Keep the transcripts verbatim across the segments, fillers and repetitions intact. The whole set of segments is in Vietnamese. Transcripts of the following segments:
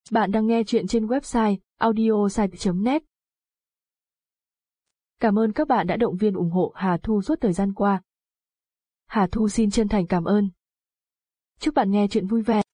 Bạn đang nghe chuyện trên website audiosite chấm net. Cảm ơn các bạn đã động viên ủng hộ Hà Thu suốt thời gian qua. Hà Thu xin chân thành cảm ơn. Chúc bạn nghe chuyện vui vẻ.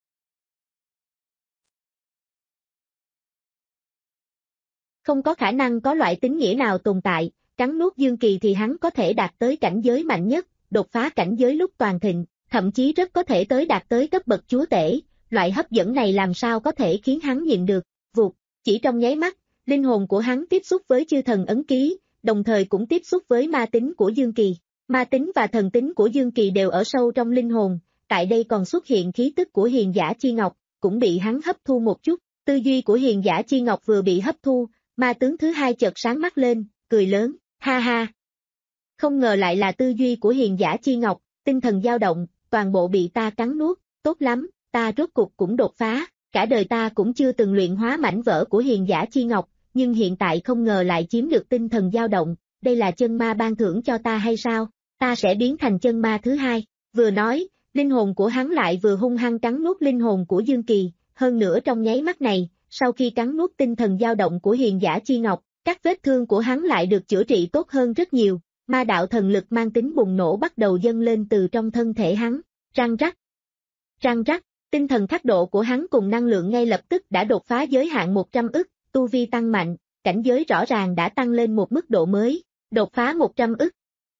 Không có khả năng có loại tín nghĩa nào tồn tại, cắn nuốt Dương Kỳ thì hắn có thể đạt tới cảnh giới mạnh nhất, đột phá cảnh giới lúc toàn thịnh, thậm chí rất có thể tới đạt tới cấp bậc chúa tể. Loại hấp dẫn này làm sao có thể khiến hắn nhịn được. Vụt, chỉ trong nháy mắt, linh hồn của hắn tiếp xúc với chư thần ấn ký, đồng thời cũng tiếp xúc với ma tính của Dương Kỳ. Ma tính và thần tính của Dương Kỳ đều ở sâu trong linh hồn, tại đây còn xuất hiện khí tức của hiền giả chi ngọc, cũng bị hắn hấp thu một chút. Tư duy của hiền giả chi ngọc vừa bị hấp thu, ma tướng thứ hai chợt sáng mắt lên, cười lớn, ha ha. Không ngờ lại là tư duy của hiền giả chi ngọc, tinh thần dao động, toàn bộ bị ta cắn nuốt, tốt lắm. Ta rốt cục cũng đột phá, cả đời ta cũng chưa từng luyện hóa mảnh vỡ của hiền giả chi ngọc, nhưng hiện tại không ngờ lại chiếm được tinh thần dao động, đây là chân ma ban thưởng cho ta hay sao? Ta sẽ biến thành chân ma thứ hai. Vừa nói, linh hồn của hắn lại vừa hung hăng cắn nuốt linh hồn của Dương Kỳ, hơn nữa trong nháy mắt này, sau khi cắn nuốt tinh thần dao động của hiền giả chi ngọc, các vết thương của hắn lại được chữa trị tốt hơn rất nhiều, ma đạo thần lực mang tính bùng nổ bắt đầu dâng lên từ trong thân thể hắn, răng rắc, răng rắc. Tinh thần khắc độ của hắn cùng năng lượng ngay lập tức đã đột phá giới hạn một trăm ức, tu vi tăng mạnh, cảnh giới rõ ràng đã tăng lên một mức độ mới, đột phá một trăm ức.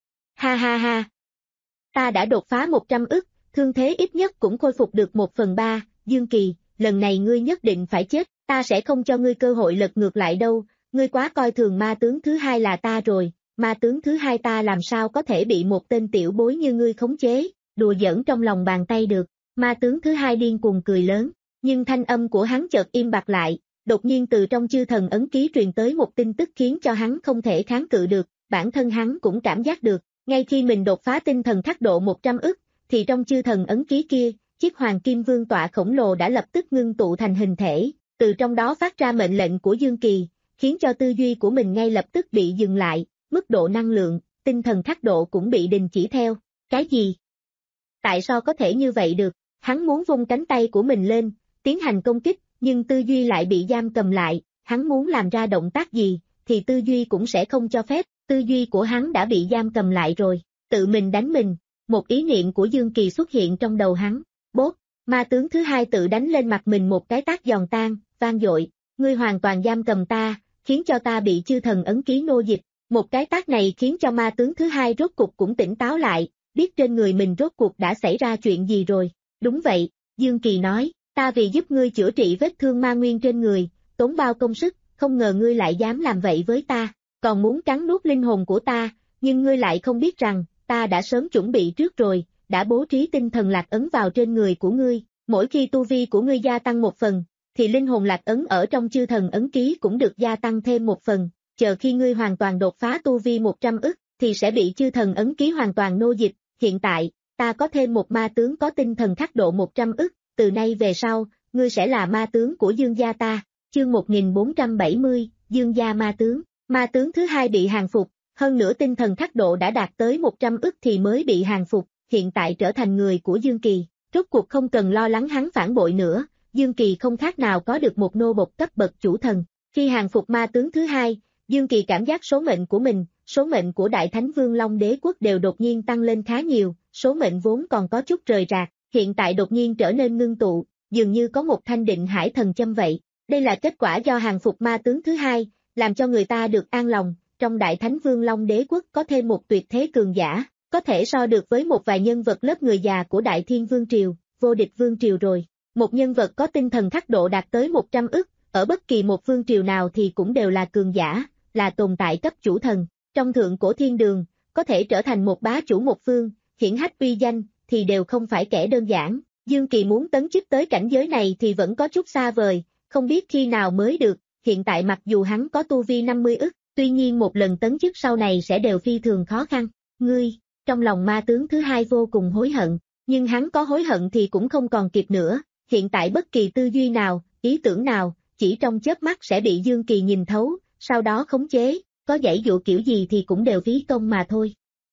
Ha ha ha! Ta đã đột phá một trăm ức, thương thế ít nhất cũng khôi phục được một phần ba, Dương Kỳ, lần này ngươi nhất định phải chết, ta sẽ không cho ngươi cơ hội lật ngược lại đâu, ngươi quá coi thường ma tướng thứ hai là ta rồi, ma tướng thứ hai ta làm sao có thể bị một tên tiểu bối như ngươi khống chế, đùa giỡn trong lòng bàn tay được. Ma tướng thứ hai điên cuồng cười lớn, nhưng thanh âm của hắn chợt im bặt lại, đột nhiên từ trong chư thần ấn ký truyền tới một tin tức khiến cho hắn không thể kháng cự được, bản thân hắn cũng cảm giác được, ngay khi mình đột phá tinh thần khắc độ một trăm ức, thì trong chư thần ấn ký kia, chiếc hoàng kim vương tọa khổng lồ đã lập tức ngưng tụ thành hình thể, từ trong đó phát ra mệnh lệnh của Dương Kỳ, khiến cho tư duy của mình ngay lập tức bị dừng lại, mức độ năng lượng, tinh thần khắc độ cũng bị đình chỉ theo, cái gì? Tại sao có thể như vậy được? Hắn muốn vung cánh tay của mình lên, tiến hành công kích, nhưng tư duy lại bị giam cầm lại, hắn muốn làm ra động tác gì, thì tư duy cũng sẽ không cho phép, tư duy của hắn đã bị giam cầm lại rồi, tự mình đánh mình, một ý niệm của Dương Kỳ xuất hiện trong đầu hắn, bốp, ma tướng thứ hai tự đánh lên mặt mình một cái tát giòn tan, vang dội, ngươi hoàn toàn giam cầm ta, khiến cho ta bị chư thần ấn ký nô dịch, một cái tát này khiến cho ma tướng thứ hai rốt cục cũng tỉnh táo lại, biết trên người mình rốt cuộc đã xảy ra chuyện gì rồi. Đúng vậy, Dương Kỳ nói, ta vì giúp ngươi chữa trị vết thương ma nguyên trên người, tốn bao công sức, không ngờ ngươi lại dám làm vậy với ta, còn muốn cắn nuốt linh hồn của ta, nhưng ngươi lại không biết rằng, ta đã sớm chuẩn bị trước rồi, đã bố trí tinh thần lạc ấn vào trên người của ngươi, mỗi khi tu vi của ngươi gia tăng một phần, thì linh hồn lạc ấn ở trong chư thần ấn ký cũng được gia tăng thêm một phần, chờ khi ngươi hoàn toàn đột phá tu vi một trăm ức, thì sẽ bị chư thần ấn ký hoàn toàn nô dịch, hiện tại, ta có thêm một ma tướng có tinh thần khắc độ một trăm ức, từ nay về sau, ngươi sẽ là ma tướng của Dương gia ta, chương một nghìn bốn trăm bảy mươi, Dương gia ma tướng, ma tướng thứ hai bị hàng phục, hơn nữa tinh thần khắc độ đã đạt tới một trăm ức thì mới bị hàng phục, hiện tại trở thành người của Dương Kỳ, rốt cuộc không cần lo lắng hắn phản bội nữa, Dương Kỳ không khác nào có được một nô bộc cấp bậc chủ thần, khi hàng phục ma tướng thứ hai, Dương Kỳ cảm giác số mệnh của mình, số mệnh của Đại Thánh Vương Long Đế Quốc đều đột nhiên tăng lên khá nhiều. Số mệnh vốn còn có chút rời rạc, hiện tại đột nhiên trở nên ngưng tụ, dường như có một thanh định hải thần châm vậy. Đây là kết quả do hàng phục ma tướng thứ hai, làm cho người ta được an lòng, trong Đại Thánh Vương Long Đế Quốc có thêm một tuyệt thế cường giả, có thể so được với một vài nhân vật lớp người già của Đại Thiên Vương Triều, vô địch Vương Triều rồi. Một nhân vật có tinh thần khắc độ đạt tới một trăm ức, ở bất kỳ một vương triều nào thì cũng đều là cường giả, là tồn tại cấp chủ thần. Trong thượng cổ thiên đường, có thể trở thành một bá chủ một phương, hiển hách uy danh, thì đều không phải kẻ đơn giản, Dương Kỳ muốn tấn chức tới cảnh giới này thì vẫn có chút xa vời, không biết khi nào mới được, hiện tại mặc dù hắn có tu vi năm mươi ức, tuy nhiên một lần tấn chức sau này sẽ đều phi thường khó khăn, ngươi, trong lòng ma tướng thứ hai vô cùng hối hận, nhưng hắn có hối hận thì cũng không còn kịp nữa, hiện tại bất kỳ tư duy nào, ý tưởng nào, chỉ trong chớp mắt sẽ bị Dương Kỳ nhìn thấu, sau đó khống chế, có giãy dụ kiểu gì thì cũng đều phí công mà thôi.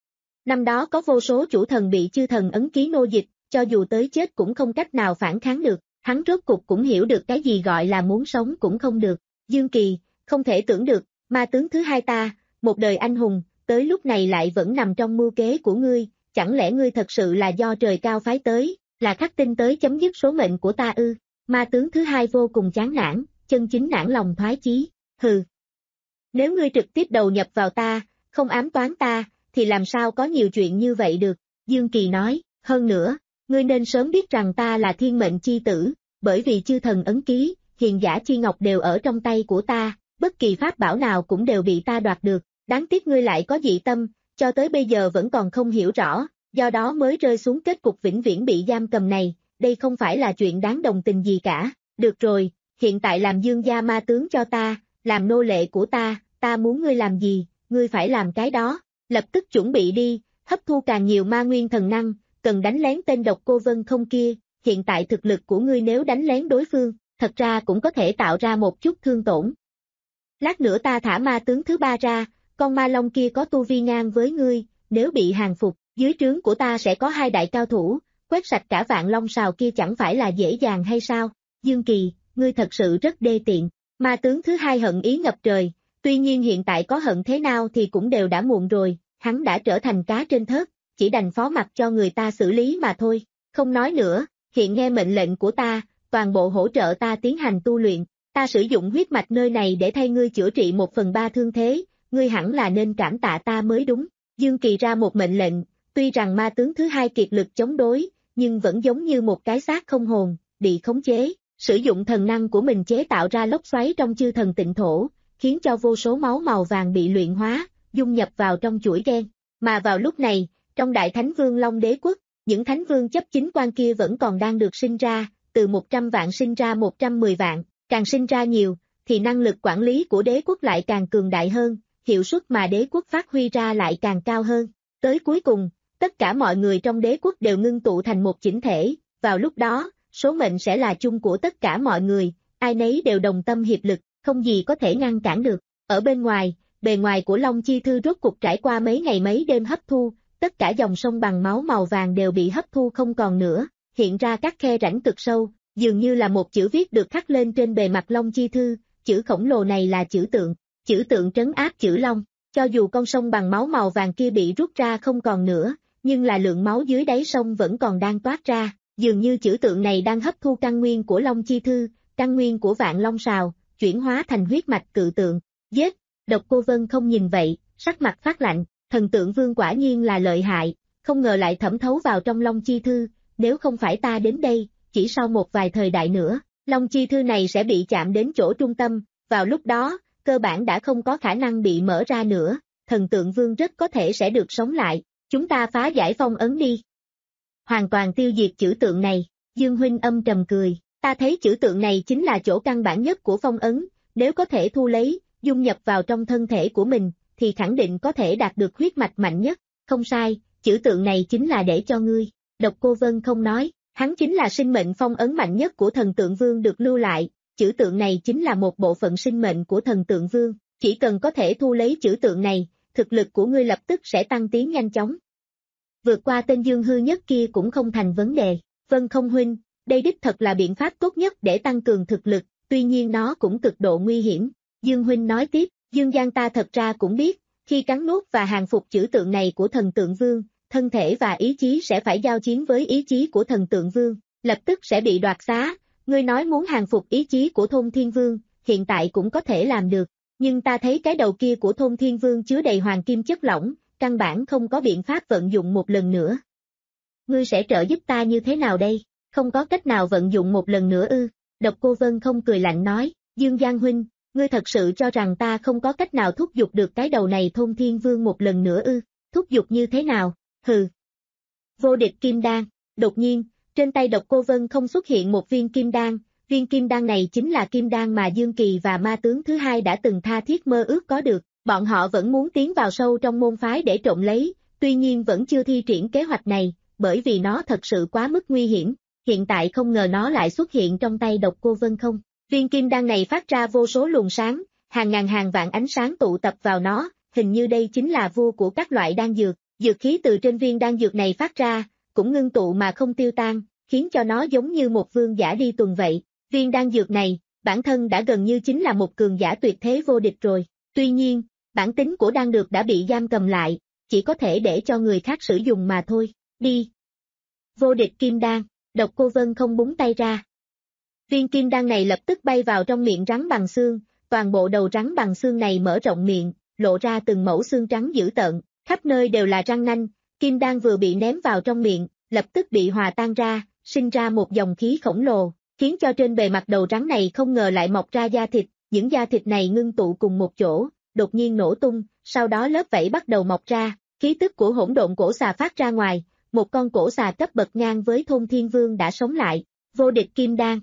Năm đó có vô số chủ thần bị chư thần ấn ký nô dịch, cho dù tới chết cũng không cách nào phản kháng được, Hắn rốt cục cũng hiểu được cái gì gọi là muốn sống cũng không được. Dương Kỳ, không thể tưởng được, ma tướng thứ hai ta, một đời anh hùng, tới lúc này lại vẫn nằm trong mưu kế của ngươi, chẳng lẽ ngươi thật sự là do trời cao phái tới, là khắc tinh tới chấm dứt số mệnh của ta ư? Ma tướng thứ hai vô cùng chán nản, chân chính nản lòng thoái chí, hừ. Nếu ngươi trực tiếp đầu nhập vào ta, không ám toán ta, thì làm sao có nhiều chuyện như vậy được, Dương Kỳ nói, hơn nữa, ngươi nên sớm biết rằng ta là thiên mệnh chi tử, bởi vì chư thần ấn ký, hiền giả chi ngọc đều ở trong tay của ta, bất kỳ pháp bảo nào cũng đều bị ta đoạt được, đáng tiếc ngươi lại có dị tâm, cho tới bây giờ vẫn còn không hiểu rõ, do đó mới rơi xuống kết cục vĩnh viễn bị giam cầm này, đây không phải là chuyện đáng đồng tình gì cả, được rồi, hiện tại làm dương gia ma tướng cho ta, làm nô lệ của ta, ta muốn ngươi làm gì, ngươi phải làm cái đó, lập tức chuẩn bị đi, hấp thu càng nhiều ma nguyên thần năng, cần đánh lén tên độc cô Vân không kia, hiện tại thực lực của ngươi nếu đánh lén đối phương, thật ra cũng có thể tạo ra một chút thương tổn. Lát nữa ta thả ma tướng thứ ba ra, con ma long kia có tu vi ngang với ngươi, nếu bị hàng phục, dưới trướng của ta sẽ có hai đại cao thủ, quét sạch cả vạn long sào kia chẳng phải là dễ dàng hay sao? Dương Kỳ, ngươi thật sự rất đê tiện. Ma tướng thứ hai hận ý ngập trời, tuy nhiên hiện tại có hận thế nào thì cũng đều đã muộn rồi, hắn đã trở thành cá trên thớt, chỉ đành phó mặc cho người ta xử lý mà thôi. Không nói nữa, hiện nghe mệnh lệnh của ta, toàn bộ hỗ trợ ta tiến hành tu luyện, ta sử dụng huyết mạch nơi này để thay ngươi chữa trị một phần ba thương thế, ngươi hẳn là nên cảm tạ ta mới đúng. Dương Kỳ ra một mệnh lệnh, tuy rằng ma tướng thứ hai kiệt lực chống đối, nhưng vẫn giống như một cái xác không hồn, bị khống chế, sử dụng thần năng của mình chế tạo ra lốc xoáy trong chư thần tịnh thổ, khiến cho vô số máu màu vàng bị luyện hóa, dung nhập vào trong chuỗi gen. Mà vào lúc này, trong Đại Thánh Vương Long Đế Quốc, những Thánh Vương chấp chính quan kia vẫn còn đang được sinh ra, từ một trăm vạn sinh ra một trăm mười vạn, càng sinh ra nhiều, thì năng lực quản lý của đế quốc lại càng cường đại hơn, hiệu suất mà đế quốc phát huy ra lại càng cao hơn. Tới cuối cùng, tất cả mọi người trong đế quốc đều ngưng tụ thành một chỉnh thể, vào lúc đó, số mệnh sẽ là chung của tất cả mọi người, ai nấy đều đồng tâm hiệp lực, không gì có thể ngăn cản được. Ở bên ngoài, bề ngoài của Long Chi Thư rốt cục trải qua mấy ngày mấy đêm hấp thu, tất cả dòng sông bằng máu màu vàng đều bị hấp thu không còn nữa, hiện ra các khe rãnh cực sâu, dường như là một chữ viết được khắc lên trên bề mặt Long Chi Thư, chữ khổng lồ này là chữ tượng, chữ tượng trấn áp chữ Long, cho dù con sông bằng máu màu vàng kia bị rút ra không còn nữa, nhưng là lượng máu dưới đáy sông vẫn còn đang toát ra, dường như chữ tượng này đang hấp thu căn nguyên của Long Chi Thư, căn nguyên của Vạn Long Sào, chuyển hóa thành huyết mạch cự tượng, giết, Độc Cô Vân không nhìn vậy, sắc mặt phát lạnh, thần tượng vương quả nhiên là lợi hại, không ngờ lại thẩm thấu vào trong Long Chi Thư, nếu không phải ta đến đây, chỉ sau một vài thời đại nữa, Long Chi Thư này sẽ bị chạm đến chỗ trung tâm, vào lúc đó, cơ bản đã không có khả năng bị mở ra nữa, thần tượng vương rất có thể sẽ được sống lại, chúng ta phá giải phong ấn đi. Hoàn toàn tiêu diệt chữ tượng này, Dương Huynh âm trầm cười, ta thấy chữ tượng này chính là chỗ căn bản nhất của phong ấn, nếu có thể thu lấy, dung nhập vào trong thân thể của mình, thì khẳng định có thể đạt được huyết mạch mạnh nhất, không sai, chữ tượng này chính là để cho ngươi. Độc Cô Vân không nói, hắn chính là sinh mệnh phong ấn mạnh nhất của thần tượng vương được lưu lại, chữ tượng này chính là một bộ phận sinh mệnh của thần tượng vương, chỉ cần có thể thu lấy chữ tượng này, thực lực của ngươi lập tức sẽ tăng tiến nhanh chóng. Vượt qua tên Dương hư nhất kia cũng không thành vấn đề, Vân không huynh, đây đích thật là biện pháp tốt nhất để tăng cường thực lực, tuy nhiên nó cũng cực độ nguy hiểm. Dương huynh nói tiếp, Dương Giang ta thật ra cũng biết, khi cắn nuốt và hàng phục chữ tượng này của thần tượng vương, thân thể và ý chí sẽ phải giao chiến với ý chí của thần tượng vương, lập tức sẽ bị đoạt xá, ngươi nói muốn hàng phục ý chí của Thôn Thiên Vương, hiện tại cũng có thể làm được, nhưng ta thấy cái đầu kia của Thôn Thiên Vương chứa đầy hoàng kim chất lỏng, căn bản không có biện pháp vận dụng một lần nữa. Ngươi sẽ trợ giúp ta như thế nào đây, không có cách nào vận dụng một lần nữa ư? Độc Cô Vân không cười lạnh nói, Dương Giang huynh, ngươi thật sự cho rằng ta không có cách nào thúc giục được cái đầu này Thôn Thiên Vương một lần nữa ư? Thúc giục như thế nào? Hừ. Vô địch kim đan, đột nhiên, trên tay Độc Cô Vân không xuất hiện một viên kim đan, viên kim đan này chính là kim đan mà Dương Kỳ và ma tướng thứ hai đã từng tha thiết mơ ước có được, bọn họ vẫn muốn tiến vào sâu trong môn phái để trộm lấy, tuy nhiên vẫn chưa thi triển kế hoạch này, bởi vì nó thật sự quá mức nguy hiểm, hiện tại không ngờ nó lại xuất hiện trong tay Độc Cô Vân không. Viên kim đan này phát ra vô số luồng sáng, hàng ngàn hàng vạn ánh sáng tụ tập vào nó, hình như đây chính là vua của các loại đan dược, dược khí từ trên viên đan dược này phát ra, cũng ngưng tụ mà không tiêu tan, khiến cho nó giống như một vương giả đi tuần vậy. Viên đan dược này, bản thân đã gần như chính là một cường giả tuyệt thế vô địch rồi. Tuy nhiên, bản tính của đan dược đã bị giam cầm lại, chỉ có thể để cho người khác sử dụng mà thôi. Đi! Vô địch kim đan, Độc Cô Vân không búng tay ra. Viên kim đan này lập tức bay vào trong miệng rắn bằng xương, toàn bộ đầu rắn bằng xương này mở rộng miệng, lộ ra từng mẩu xương trắng dữ tợn, khắp nơi đều là răng nanh, kim đan vừa bị ném vào trong miệng, lập tức bị hòa tan ra, sinh ra một dòng khí khổng lồ, khiến cho trên bề mặt đầu rắn này không ngờ lại mọc ra da thịt, những da thịt này ngưng tụ cùng một chỗ, đột nhiên nổ tung, sau đó lớp vảy bắt đầu mọc ra, khí tức của hỗn độn cổ xà phát ra ngoài, một con cổ xà cấp bậc ngang với Thôn Thiên Vương đã sống lại, vô địch kim đan.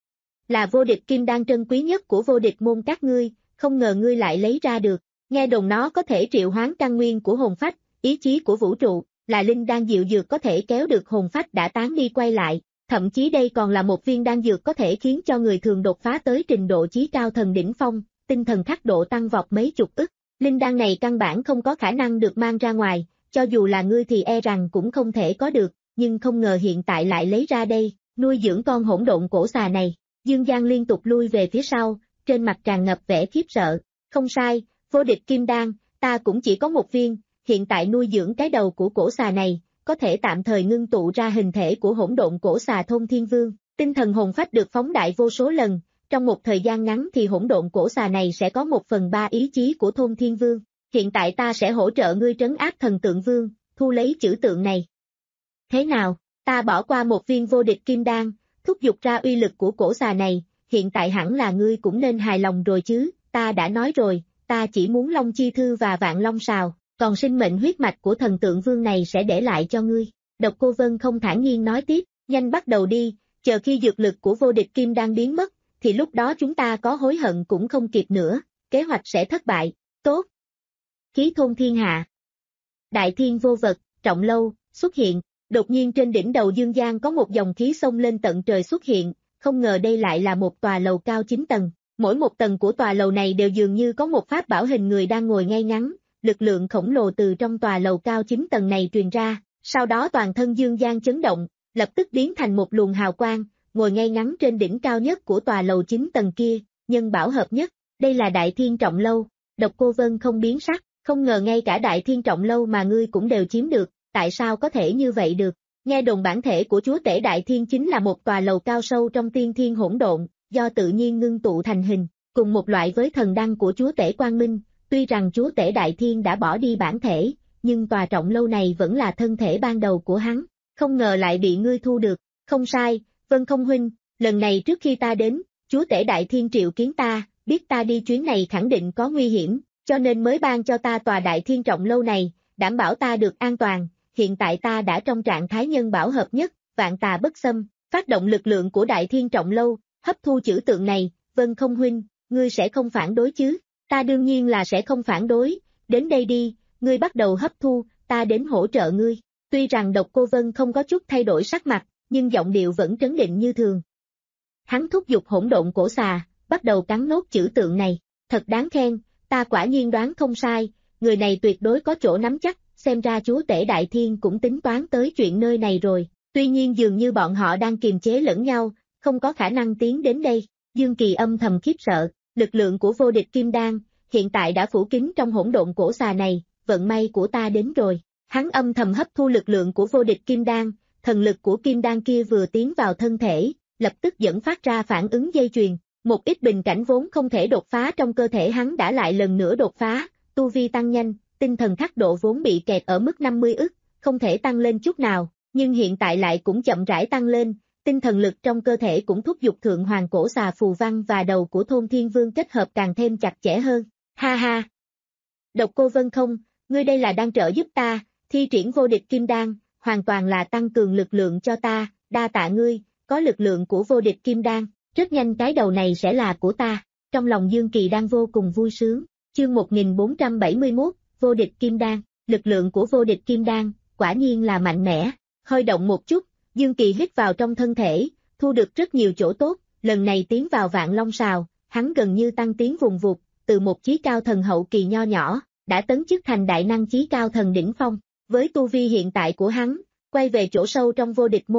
Là vô địch kim đan trân quý nhất của vô địch môn các ngươi, không ngờ ngươi lại lấy ra được, nghe đồn nó có thể triệu hoán căn nguyên của hồn phách, ý chí của vũ trụ, là linh đan diệu dược có thể kéo được hồn phách đã tán đi quay lại, thậm chí đây còn là một viên đan dược có thể khiến cho người thường đột phá tới trình độ chí cao thần đỉnh phong, tinh thần khắc độ tăng vọt mấy chục ức, linh đan này căn bản không có khả năng được mang ra ngoài, cho dù là ngươi thì e rằng cũng không thể có được, nhưng không ngờ hiện tại lại lấy ra đây, nuôi dưỡng con hỗn độn cổ xà này. Dương Giang liên tục lui về phía sau, trên mặt tràn ngập vẻ khiếp sợ. Không sai, vô địch kim đan, ta cũng chỉ có một viên, hiện tại nuôi dưỡng cái đầu của cổ xà này, có thể tạm thời ngưng tụ ra hình thể của hỗn độn cổ xà Thôn Thiên Vương. Tinh thần hồn phách được phóng đại vô số lần, trong một thời gian ngắn thì hỗn độn cổ xà này sẽ có một phần ba ý chí của Thôn Thiên Vương. Hiện tại ta sẽ hỗ trợ ngươi trấn áp thần tượng vương, thu lấy chữ tượng này. Thế nào, ta bỏ qua một viên vô địch kim đan, thúc giục ra uy lực của cổ xà này, hiện tại hẳn là ngươi cũng nên hài lòng rồi chứ, ta đã nói rồi, ta chỉ muốn Long Chi Thư và Vạn Long Sào, còn sinh mệnh huyết mạch của thần tượng vương này sẽ để lại cho ngươi. Độc Cô Vân không thản nhiên nói tiếp, nhanh bắt đầu đi, chờ khi dược lực của vô địch kim đan biến mất, thì lúc đó chúng ta có hối hận cũng không kịp nữa, kế hoạch sẽ thất bại, tốt. Khí thôn thiên hạ. Đại thiên vô vật, Trọng Lâu, xuất hiện, đột nhiên trên đỉnh đầu Dương Giang có một dòng khí xông lên tận trời xuất hiện, không ngờ đây lại là một tòa lầu cao chín tầng, mỗi một tầng của tòa lầu này đều dường như có một pháp bảo hình người đang ngồi ngay ngắn, lực lượng khổng lồ từ trong tòa lầu cao chín tầng này truyền ra, sau đó toàn thân Dương Giang chấn động, lập tức biến thành một luồng hào quang, ngồi ngay ngắn trên đỉnh cao nhất của tòa lầu chín tầng kia, nhân bảo hợp nhất, đây là Đại Thiên Trọng Lâu. Độc Cô Vân không biến sắc, không ngờ ngay cả Đại Thiên Trọng Lâu mà ngươi cũng đều chiếm được, tại sao có thể như vậy được? Nghe đồn bản thể của chúa tể Đại Thiên chính là một tòa lầu cao sâu trong tiên thiên hỗn độn, do tự nhiên ngưng tụ thành hình, cùng một loại với thần đăng của chúa tể Quang Minh, tuy rằng chúa tể Đại Thiên đã bỏ đi bản thể, nhưng tòa Trọng Lâu này vẫn là thân thể ban đầu của hắn, không ngờ lại bị ngươi thu được, không sai, Vân Không huynh, lần này trước khi ta đến, chúa tể Đại Thiên triệu kiến ta, biết ta đi chuyến này khẳng định có nguy hiểm, cho nên mới ban cho ta tòa Đại Thiên Trọng Lâu này, đảm bảo ta được an toàn, hiện tại ta đã trong trạng thái nhân bảo hợp nhất, vạn tà bất xâm, phát động lực lượng của Đại Thiên Trọng Lâu, hấp thu chữ tượng này, Vân Không huynh, ngươi sẽ không phản đối chứ? Ta đương nhiên là sẽ không phản đối, đến đây đi, ngươi bắt đầu hấp thu, ta đến hỗ trợ ngươi. Tuy rằng Độc Cô Vân không có chút thay đổi sắc mặt, nhưng giọng điệu vẫn trấn định như thường. Hắn thúc giục hỗn độn cổ xà, bắt đầu cắn nốt chữ tượng này, thật đáng khen, ta quả nhiên đoán không sai, người này tuyệt đối có chỗ nắm chắc, xem ra chúa tể Đại Thiên cũng tính toán tới chuyện nơi này rồi, tuy nhiên dường như bọn họ đang kiềm chế lẫn nhau, không có khả năng tiến đến đây. Dương Kỳ âm thầm khiếp sợ, lực lượng của vô địch kim đan, hiện tại đã phủ kín trong hỗn độn cổ xà này, vận may của ta đến rồi. Hắn âm thầm hấp thu lực lượng của vô địch kim đan, thần lực của kim đan kia vừa tiến vào thân thể, lập tức dẫn phát ra phản ứng dây chuyền, một ít bình cảnh vốn không thể đột phá trong cơ thể hắn đã lại lần nữa đột phá, tu vi tăng nhanh, tinh thần khắc độ vốn bị kẹt ở mức năm mươi ức, không thể tăng lên chút nào, nhưng hiện tại lại cũng chậm rãi tăng lên, tinh thần lực trong cơ thể cũng thúc giục thượng hoàng cổ xà phù văn và đầu của Thôn Thiên Vương kết hợp càng thêm chặt chẽ hơn, ha ha. Độc Cô Vân không, ngươi đây là đang trợ giúp ta, thi triển vô địch kim đan, hoàn toàn là tăng cường lực lượng cho ta, đa tạ ngươi, có lực lượng của vô địch kim đan, rất nhanh cái đầu này sẽ là của ta, trong lòng Dương Kỳ đang vô cùng vui sướng, chương một nghìn bốn trăm bảy mươi mốt, vô địch kim đan, lực lượng của vô địch kim đan, quả nhiên là mạnh mẽ, hơi động một chút, Dương Kỳ hít vào trong thân thể, thu được rất nhiều chỗ tốt, lần này tiến vào Vạn Long Sào, hắn gần như tăng tiến vùng vụt, từ một chí cao thần hậu kỳ nho nhỏ, đã tấn chức thành đại năng chí cao thần đỉnh phong, với tu vi hiện tại của hắn, quay về chỗ sâu trong vô địch môn,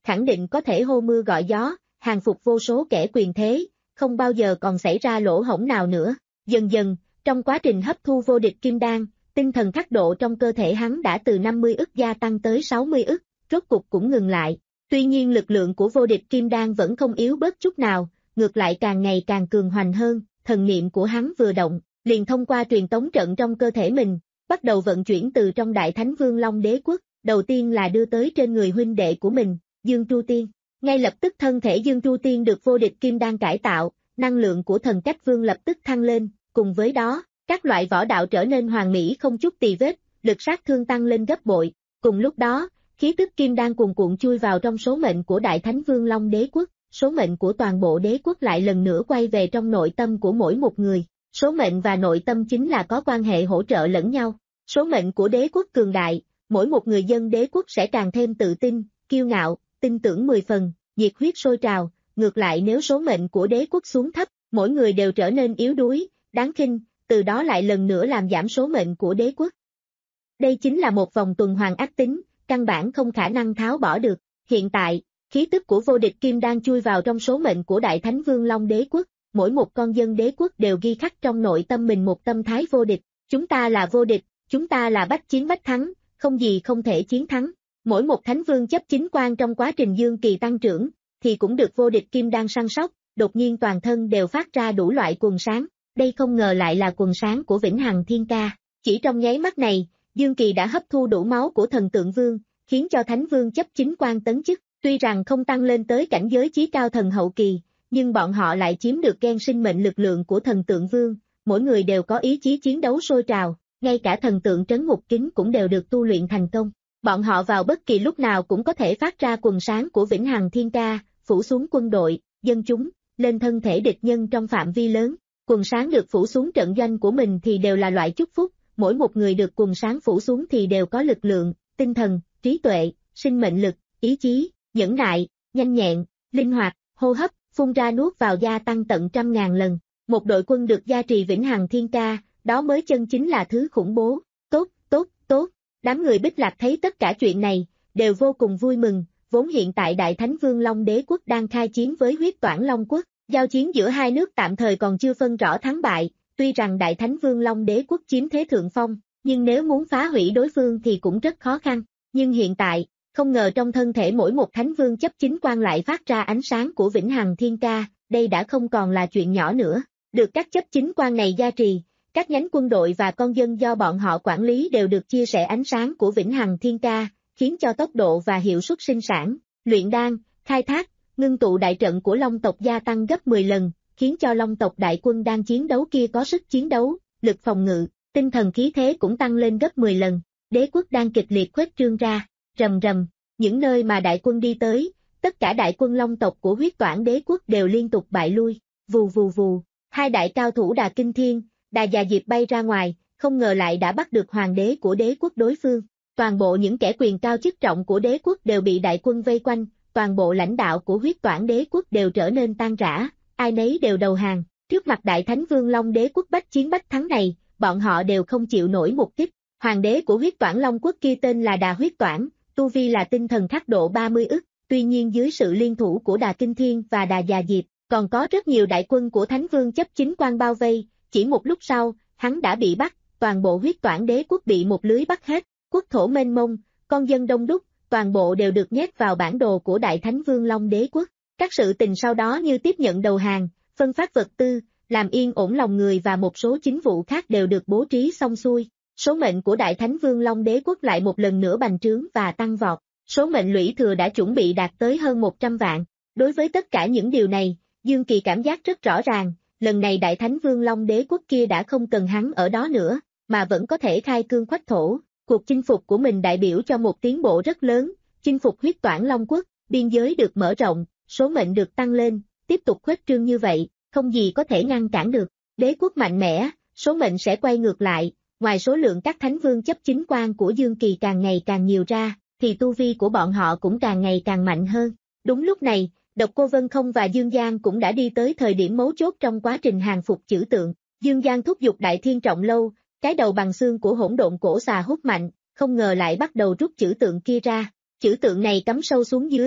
khẳng định có thể hô mưa gọi gió, hàng phục vô số kẻ quyền thế, không bao giờ còn xảy ra lỗ hổng nào nữa. Dần dần, trong quá trình hấp thu vô địch kim đan, tinh thần khắc độ trong cơ thể hắn đã từ năm mươi ức gia tăng tới sáu mươi ức, rốt cục cũng ngừng lại. Tuy nhiên lực lượng của vô địch kim đan vẫn không yếu bớt chút nào, ngược lại càng ngày càng cường hoành hơn, thần niệm của hắn vừa động, liền thông qua truyền tống trận trong cơ thể mình, bắt đầu vận chuyển từ trong Đại Thánh Vương Long Đế Quốc, đầu tiên là đưa tới trên người huynh đệ của mình, Dương Tru Tiên. Ngay lập tức thân thể Dương Tru Tiên được vô địch kim đan cải tạo, năng lượng của thần cách vương lập tức thăng lên, cùng với đó, các loại võ đạo trở nên hoàn mỹ không chút tì vết, lực sát thương tăng lên gấp bội. Cùng lúc đó, khí tức kim đan cuồn cuộn chui vào trong số mệnh của Đại Thánh Vương Long Đế Quốc, số mệnh của toàn bộ đế quốc lại lần nữa quay về trong nội tâm của mỗi một người. Số mệnh và nội tâm chính là có quan hệ hỗ trợ lẫn nhau. Số mệnh của đế quốc cường đại, mỗi một người dân đế quốc sẽ càng thêm tự tin, kiêu ngạo, tin tưởng mười phần, nhiệt huyết sôi trào. Ngược lại nếu số mệnh của đế quốc xuống thấp, mỗi người đều trở nên yếu đuối, đáng khinh, từ đó lại lần nữa làm giảm số mệnh của đế quốc. Đây chính là một vòng tuần hoàn ác tính, căn bản không khả năng tháo bỏ được. Hiện tại, khí tức của vô địch kim đan chui vào trong số mệnh của Đại Thánh Vương Long Đế Quốc, mỗi một con dân đế quốc đều ghi khắc trong nội tâm mình một tâm thái vô địch, chúng ta là vô địch, chúng ta là bách chiến bách thắng, không gì không thể chiến thắng. Mỗi một thánh vương chấp chính quan trong quá trình dương kỳ tăng trưởng, thì cũng được vô địch kim đan săn sóc, đột nhiên toàn thân đều phát ra đủ loại quần sáng, đây không ngờ lại là quần sáng của Vĩnh Hằng Thiên Ca. Chỉ trong nháy mắt này, Dương Kỳ đã hấp thu đủ máu của thần tượng vương, khiến cho thánh vương chấp chính quan tấn chức, tuy rằng không tăng lên tới cảnh giới chí cao thần hậu kỳ, nhưng bọn họ lại chiếm được gen sinh mệnh lực lượng của thần tượng vương, mỗi người đều có ý chí chiến đấu sôi trào, ngay cả thần tượng trấn ngục kính cũng đều được tu luyện thành công. Bọn họ vào bất kỳ lúc nào cũng có thể phát ra quần sáng của Vĩnh Hằng Thiên Ca, phủ xuống quân đội, dân chúng, lên thân thể địch nhân trong phạm vi lớn. Quần sáng được phủ xuống trận doanh của mình thì đều là loại chúc phúc, mỗi một người được quần sáng phủ xuống thì đều có lực lượng, tinh thần, trí tuệ, sinh mệnh lực, ý chí, nhẫn nại, nhanh nhẹn, linh hoạt, hô hấp, phun ra nuốt vào gia tăng tận trăm ngàn lần. Một đội quân được gia trì Vĩnh Hằng Thiên Ca, đó mới chân chính là thứ khủng bố. Tốt, tốt, tốt. Đám người Bích Lạc thấy tất cả chuyện này, đều vô cùng vui mừng, vốn hiện tại Đại Thánh Vương Long Đế Quốc đang khai chiến với Huyết Toản Long Quốc, giao chiến giữa hai nước tạm thời còn chưa phân rõ thắng bại, tuy rằng Đại Thánh Vương Long Đế Quốc chiếm thế thượng phong, nhưng nếu muốn phá hủy đối phương thì cũng rất khó khăn. Nhưng hiện tại, không ngờ trong thân thể mỗi một Thánh Vương chấp chính quan lại phát ra ánh sáng của Vĩnh Hằng Thiên Ca, đây đã không còn là chuyện nhỏ nữa, được các chấp chính quan này gia trì. Các nhánh quân đội và con dân do bọn họ quản lý đều được chia sẻ ánh sáng của Vĩnh Hằng Thiên Ca, khiến cho tốc độ và hiệu suất sinh sản, luyện đan, khai thác, ngưng tụ đại trận của Long tộc gia tăng gấp mười lần, khiến cho Long tộc đại quân đang chiến đấu kia có sức chiến đấu, lực phòng ngự, tinh thần khí thế cũng tăng lên gấp mười lần. Đế quốc đang kịch liệt khuếch trương ra, rầm rầm, những nơi mà đại quân đi tới, tất cả đại quân Long tộc của Huyết Toản Đế Quốc đều liên tục bại lui, vù vù vù, hai đại cao thủ Đà Kinh Thiên, Đà Già Diệp bay ra ngoài, không ngờ lại đã bắt được hoàng đế của đế quốc đối phương. Toàn bộ những kẻ quyền cao chức trọng của đế quốc đều bị đại quân vây quanh, toàn bộ lãnh đạo của Huyết Toản Đế Quốc đều trở nên tan rã, ai nấy đều đầu hàng. Trước mặt Đại Thánh Vương Long Đế Quốc bách chiến bách thắng này, bọn họ đều không chịu nổi một kích. Hoàng đế của Huyết Toản Long Quốc kia tên là Đà Huyết Toản, tu vi là tinh thần khắc độ ba mươi ức, tuy nhiên dưới sự liên thủ của Đà Kinh Thiên và Đà Già Diệp, còn có rất nhiều đại quân của Thánh Vương chấp chính quan bao vây, chỉ một lúc sau, hắn đã bị bắt, toàn bộ Huyết Toản Đế Quốc bị một lưới bắt hết, quốc thổ mênh mông, con dân đông đúc, toàn bộ đều được nhét vào bản đồ của Đại Thánh Vương Long Đế Quốc. Các sự tình sau đó như tiếp nhận đầu hàng, phân phát vật tư, làm yên ổn lòng người và một số chính vụ khác đều được bố trí xong xuôi. Số mệnh của Đại Thánh Vương Long Đế Quốc lại một lần nữa bành trướng và tăng vọt. Số mệnh lũy thừa đã chuẩn bị đạt tới hơn một trăm vạn. Đối với tất cả những điều này, Dương Kỳ cảm giác rất rõ ràng, lần này Đại Thánh Vương Long Đế Quốc kia đã không cần hắn ở đó nữa, mà vẫn có thể khai cương khoách thổ. Cuộc chinh phục của mình đại biểu cho một tiến bộ rất lớn, chinh phục Huyết Toản Long Quốc, biên giới được mở rộng, số mệnh được tăng lên, tiếp tục khuếch trương như vậy, không gì có thể ngăn cản được. Đế quốc mạnh mẽ, số mệnh sẽ quay ngược lại, ngoài số lượng các thánh vương chấp chính quan của Dương Kỳ càng ngày càng nhiều ra, thì tu vi của bọn họ cũng càng ngày càng mạnh hơn. Đúng lúc này, Độc Cô Vân Không và Dương Giang cũng đã đi tới thời điểm mấu chốt trong quá trình hàng phục chữ tượng. Dương Giang thúc giục Đại Thiên Trọng Lâu, cái đầu bằng xương của hỗn độn cổ xà hút mạnh, không ngờ lại bắt đầu rút chữ tượng kia ra. Chữ tượng này cắm sâu xuống dưới,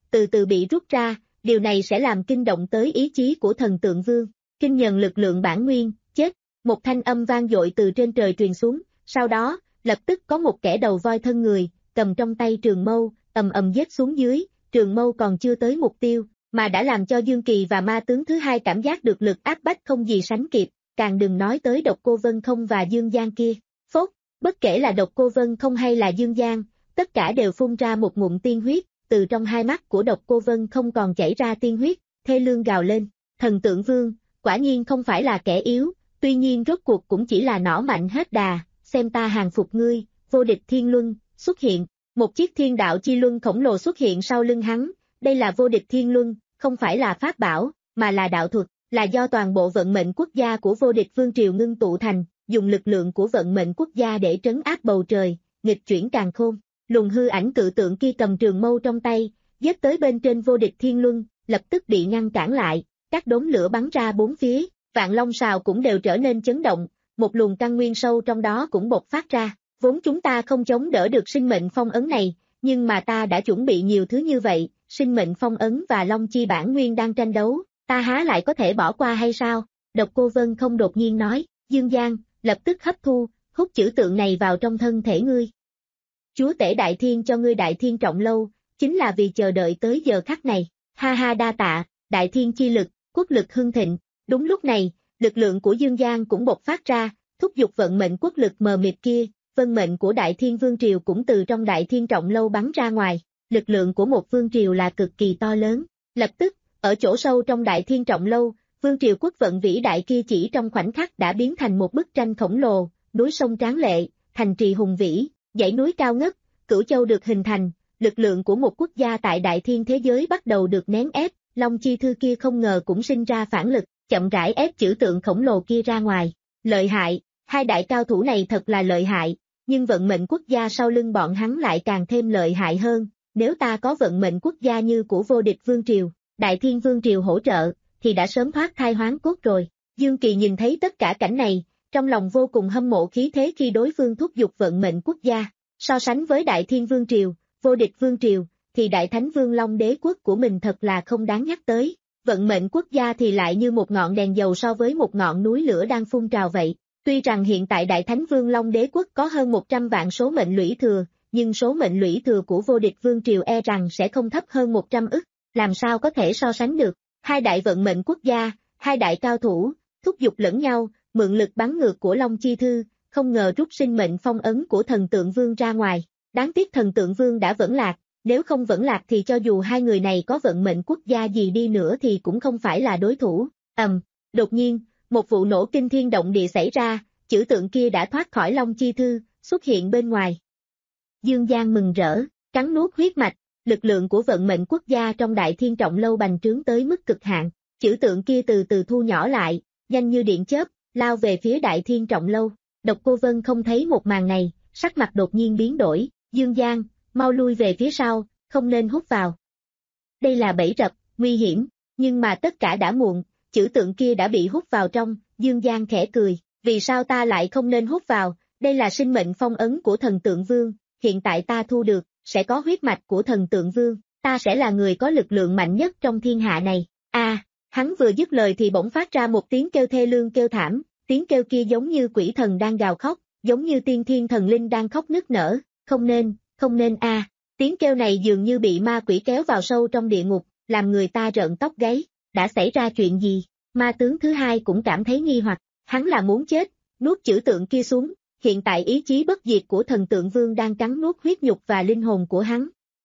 từ từ bị rút ra, điều này sẽ làm kinh động tới ý chí của thần tượng vương. Kinh nhận lực lượng bản nguyên, chết, một thanh âm vang dội từ trên trời truyền xuống, sau đó, lập tức có một kẻ đầu voi thân người, cầm trong tay trường mâu, ầm ầm giết xuống dưới, trường mâu còn chưa tới mục tiêu, mà đã làm cho Dương Kỳ và ma tướng thứ hai cảm giác được lực áp bách không gì sánh kịp, càng đừng nói tới Độc Cô Vân Không và Dương Giang kia. Phốt, bất kể là Độc Cô Vân Không hay là Dương Giang, tất cả đều phun ra một ngụm tiên huyết, từ trong hai mắt của Độc Cô Vân Không còn chảy ra tiên huyết, thê lương gào lên, thần tượng vương, quả nhiên không phải là kẻ yếu, tuy nhiên rốt cuộc cũng chỉ là nỏ mạnh hết đà, xem ta hàng phục ngươi, vô địch thiên luân, xuất hiện, một chiếc thiên đạo chi luân khổng lồ xuất hiện sau lưng hắn, đây là vô địch thiên luân, không phải là pháp bảo, mà là đạo thuật, là do toàn bộ vận mệnh quốc gia của vô địch vương triều ngưng tụ thành, dùng lực lượng của vận mệnh quốc gia để trấn áp bầu trời, nghịch chuyển càn khôn. Luồng hư ảnh cự tượng kia cầm trường mâu trong tay, giết tới bên trên vô địch thiên luân, lập tức bị ngăn cản lại, các đốm lửa bắn ra bốn phía, vạn long sào cũng đều trở nên chấn động, một luồng căn nguyên sâu trong đó cũng bộc phát ra, vốn chúng ta không chống đỡ được sinh mệnh phong ấn này, nhưng mà ta đã chuẩn bị nhiều thứ như vậy, sinh mệnh phong ấn và long chi bản nguyên đang tranh đấu, ta há lại có thể bỏ qua hay sao? Độc Cô Vân Không đột nhiên nói, Dương Giang, lập tức hấp thu, hút chữ tượng này vào trong thân thể ngươi. Chúa tể đại thiên cho ngươi đại thiên trọng lâu, chính là vì chờ đợi tới giờ khắc này, ha ha đa tạ, đại thiên chi lực, quốc lực hưng thịnh, đúng lúc này, lực lượng của Dương Giang cũng bộc phát ra, thúc giục vận mệnh quốc lực mờ mịt kia, vân mệnh của đại thiên vương triều cũng từ trong đại thiên trọng lâu bắn ra ngoài, lực lượng của một vương triều là cực kỳ to lớn, lập tức, ở chỗ sâu trong đại thiên trọng lâu, vương triều quốc vận vĩ đại kia chỉ trong khoảnh khắc đã biến thành một bức tranh khổng lồ, núi sông tráng lệ, thành trì hùng vĩ, dãy núi cao ngất, cửu châu được hình thành, lực lượng của một quốc gia tại đại thiên thế giới bắt đầu được nén ép, Long Chi Thư kia không ngờ cũng sinh ra phản lực, chậm rãi ép chữ tượng khổng lồ kia ra ngoài. Lợi hại, hai đại cao thủ này thật là lợi hại, nhưng vận mệnh quốc gia sau lưng bọn hắn lại càng thêm lợi hại hơn, nếu ta có vận mệnh quốc gia như của vô địch vương triều, đại thiên vương triều hỗ trợ, thì đã sớm thoát thai hoán cốt rồi. Dương Kỳ nhìn thấy tất cả cảnh này, trong lòng vô cùng hâm mộ khí thế khi đối phương thúc giục vận mệnh quốc gia, so sánh với đại thiên vương triều, vô địch vương triều, thì đại thánh vương long đế quốc của mình thật là không đáng nhắc tới, vận mệnh quốc gia thì lại như một ngọn đèn dầu so với một ngọn núi lửa đang phun trào vậy. Tuy rằng hiện tại đại thánh vương long đế quốc có hơn một trăm vạn số mệnh lũy thừa, nhưng số mệnh lũy thừa của vô địch vương triều e rằng sẽ không thấp hơn một trăm ức, làm sao có thể so sánh được. Hai đại vận mệnh quốc gia, hai đại cao thủ, thúc giục lẫn nhau, mượn lực bắn ngược của Long Chi Thư, không ngờ rút sinh mệnh phong ấn của thần tượng vương ra ngoài. Đáng tiếc thần tượng vương đã vẫn lạc, nếu không vẫn lạc thì cho dù hai người này có vận mệnh quốc gia gì đi nữa thì cũng không phải là đối thủ. Ầm, um, đột nhiên, một vụ nổ kinh thiên động địa xảy ra, chữ tượng kia đã thoát khỏi Long Chi Thư, xuất hiện bên ngoài. Dương Giang mừng rỡ, cắn nuốt huyết mạch, lực lượng của vận mệnh quốc gia trong đại thiên trọng lâu bành trướng tới mức cực hạn, chữ tượng kia từ từ thu nhỏ lại, nhanh như điện chớp, lao về phía đại thiên trọng lâu. Độc Cô Vân không thấy một màn này, sắc mặt đột nhiên biến đổi, Dương Giang, mau lui về phía sau, không nên hút vào. Đây là bẫy rập, nguy hiểm, nhưng mà tất cả đã muộn, chữ tượng kia đã bị hút vào trong, Dương Giang khẽ cười, vì sao ta lại không nên hút vào, đây là sinh mệnh phong ấn của thần tượng vương, hiện tại ta thu được, sẽ có huyết mạch của thần tượng vương, ta sẽ là người có lực lượng mạnh nhất trong thiên hạ này. A, à, hắn vừa dứt lời thì bỗng phát ra một tiếng kêu thê lương kêu thảm, tiếng kêu kia giống như quỷ thần đang gào khóc, giống như tiên thiên thần linh đang khóc nức nở, không nên, không nên a. À. Tiếng kêu này dường như bị ma quỷ kéo vào sâu trong địa ngục, làm người ta rợn tóc gáy, đã xảy ra chuyện gì? Ma tướng thứ hai cũng cảm thấy nghi hoặc, hắn là muốn chết, nuốt chữ tượng kia xuống, hiện tại ý chí bất diệt của thần tượng vương đang cắn nuốt huyết nhục và linh hồn của hắn.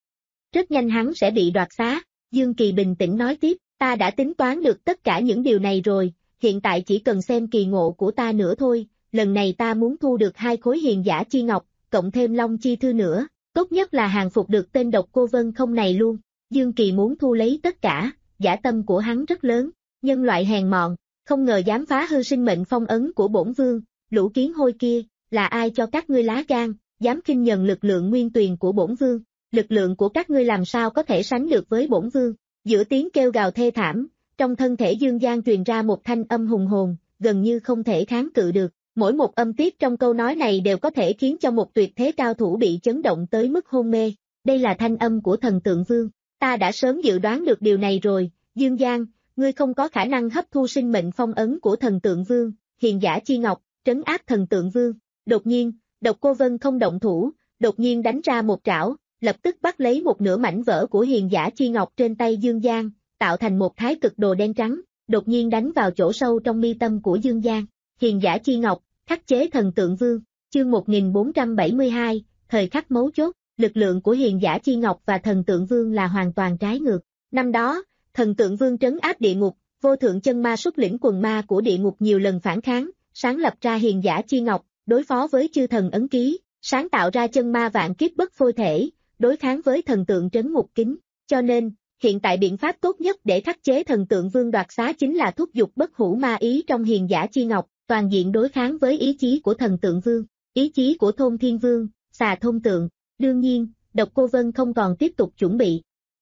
Rất nhanh hắn sẽ bị đoạt xá, Dương Kỳ bình tĩnh nói tiếp, ta đã tính toán được tất cả những điều này rồi, hiện tại chỉ cần xem kỳ ngộ của ta nữa thôi, lần này ta muốn thu được hai khối hiền giả chi ngọc, cộng thêm Long Chi Thư nữa, tốt nhất là hàng phục được tên Độc Cô Vân Không này luôn. Dương Kỳ muốn thu lấy tất cả, dã tâm của hắn rất lớn, nhân loại hèn mọn, không ngờ dám phá hư sinh mệnh phong ấn của bổn vương, lũ kiến hôi kia, là ai cho các ngươi lá gan, dám khinh nhẫn lực lượng nguyên tuyền của bổn vương, lực lượng của các ngươi làm sao có thể sánh được với bổn vương. Giữa tiếng kêu gào thê thảm, trong thân thể Dương Giang truyền ra một thanh âm hùng hồn, gần như không thể kháng cự được, mỗi một âm tiết trong câu nói này đều có thể khiến cho một tuyệt thế cao thủ bị chấn động tới mức hôn mê. Đây là thanh âm của thần tượng vương, ta đã sớm dự đoán được điều này rồi, Dương Giang, ngươi không có khả năng hấp thu sinh mệnh phong ấn của thần tượng vương, hiền giả chi ngọc, trấn áp thần tượng vương. Đột nhiên, Độc Cô Vân không động thủ, đột nhiên đánh ra một trảo, lập tức bắt lấy một nửa mảnh vỡ của hiền giả chi ngọc trên tay Dương Giang, tạo thành một thái cực đồ đen trắng, đột nhiên đánh vào chỗ sâu trong mi tâm của Dương Giang. Hiền giả chi ngọc, khắc chế thần tượng vương, chương một nghìn bốn trăm bảy mươi hai, thời khắc mấu chốt, lực lượng của hiền giả chi ngọc và thần tượng vương là hoàn toàn trái ngược. Năm đó, thần tượng vương trấn áp địa ngục, vô thượng chân ma xuất lĩnh quần ma của địa ngục nhiều lần phản kháng, sáng lập ra hiền giả chi ngọc, đối phó với chư thần ấn ký, sáng tạo ra chân ma vạn kiếp bất phôi thể, đối kháng với thần tượng trấn ngục kính. Cho nên, hiện tại biện pháp tốt nhất để khắc chế thần tượng vương đoạt xá chính là thúc giục bất hủ ma ý trong hiền giả chi ngọc, toàn diện đối kháng với ý chí của thần tượng vương, ý chí của thôn thiên vương, xà thôn tượng. Đương nhiên, Độc Cô Vân không còn tiếp tục chuẩn bị.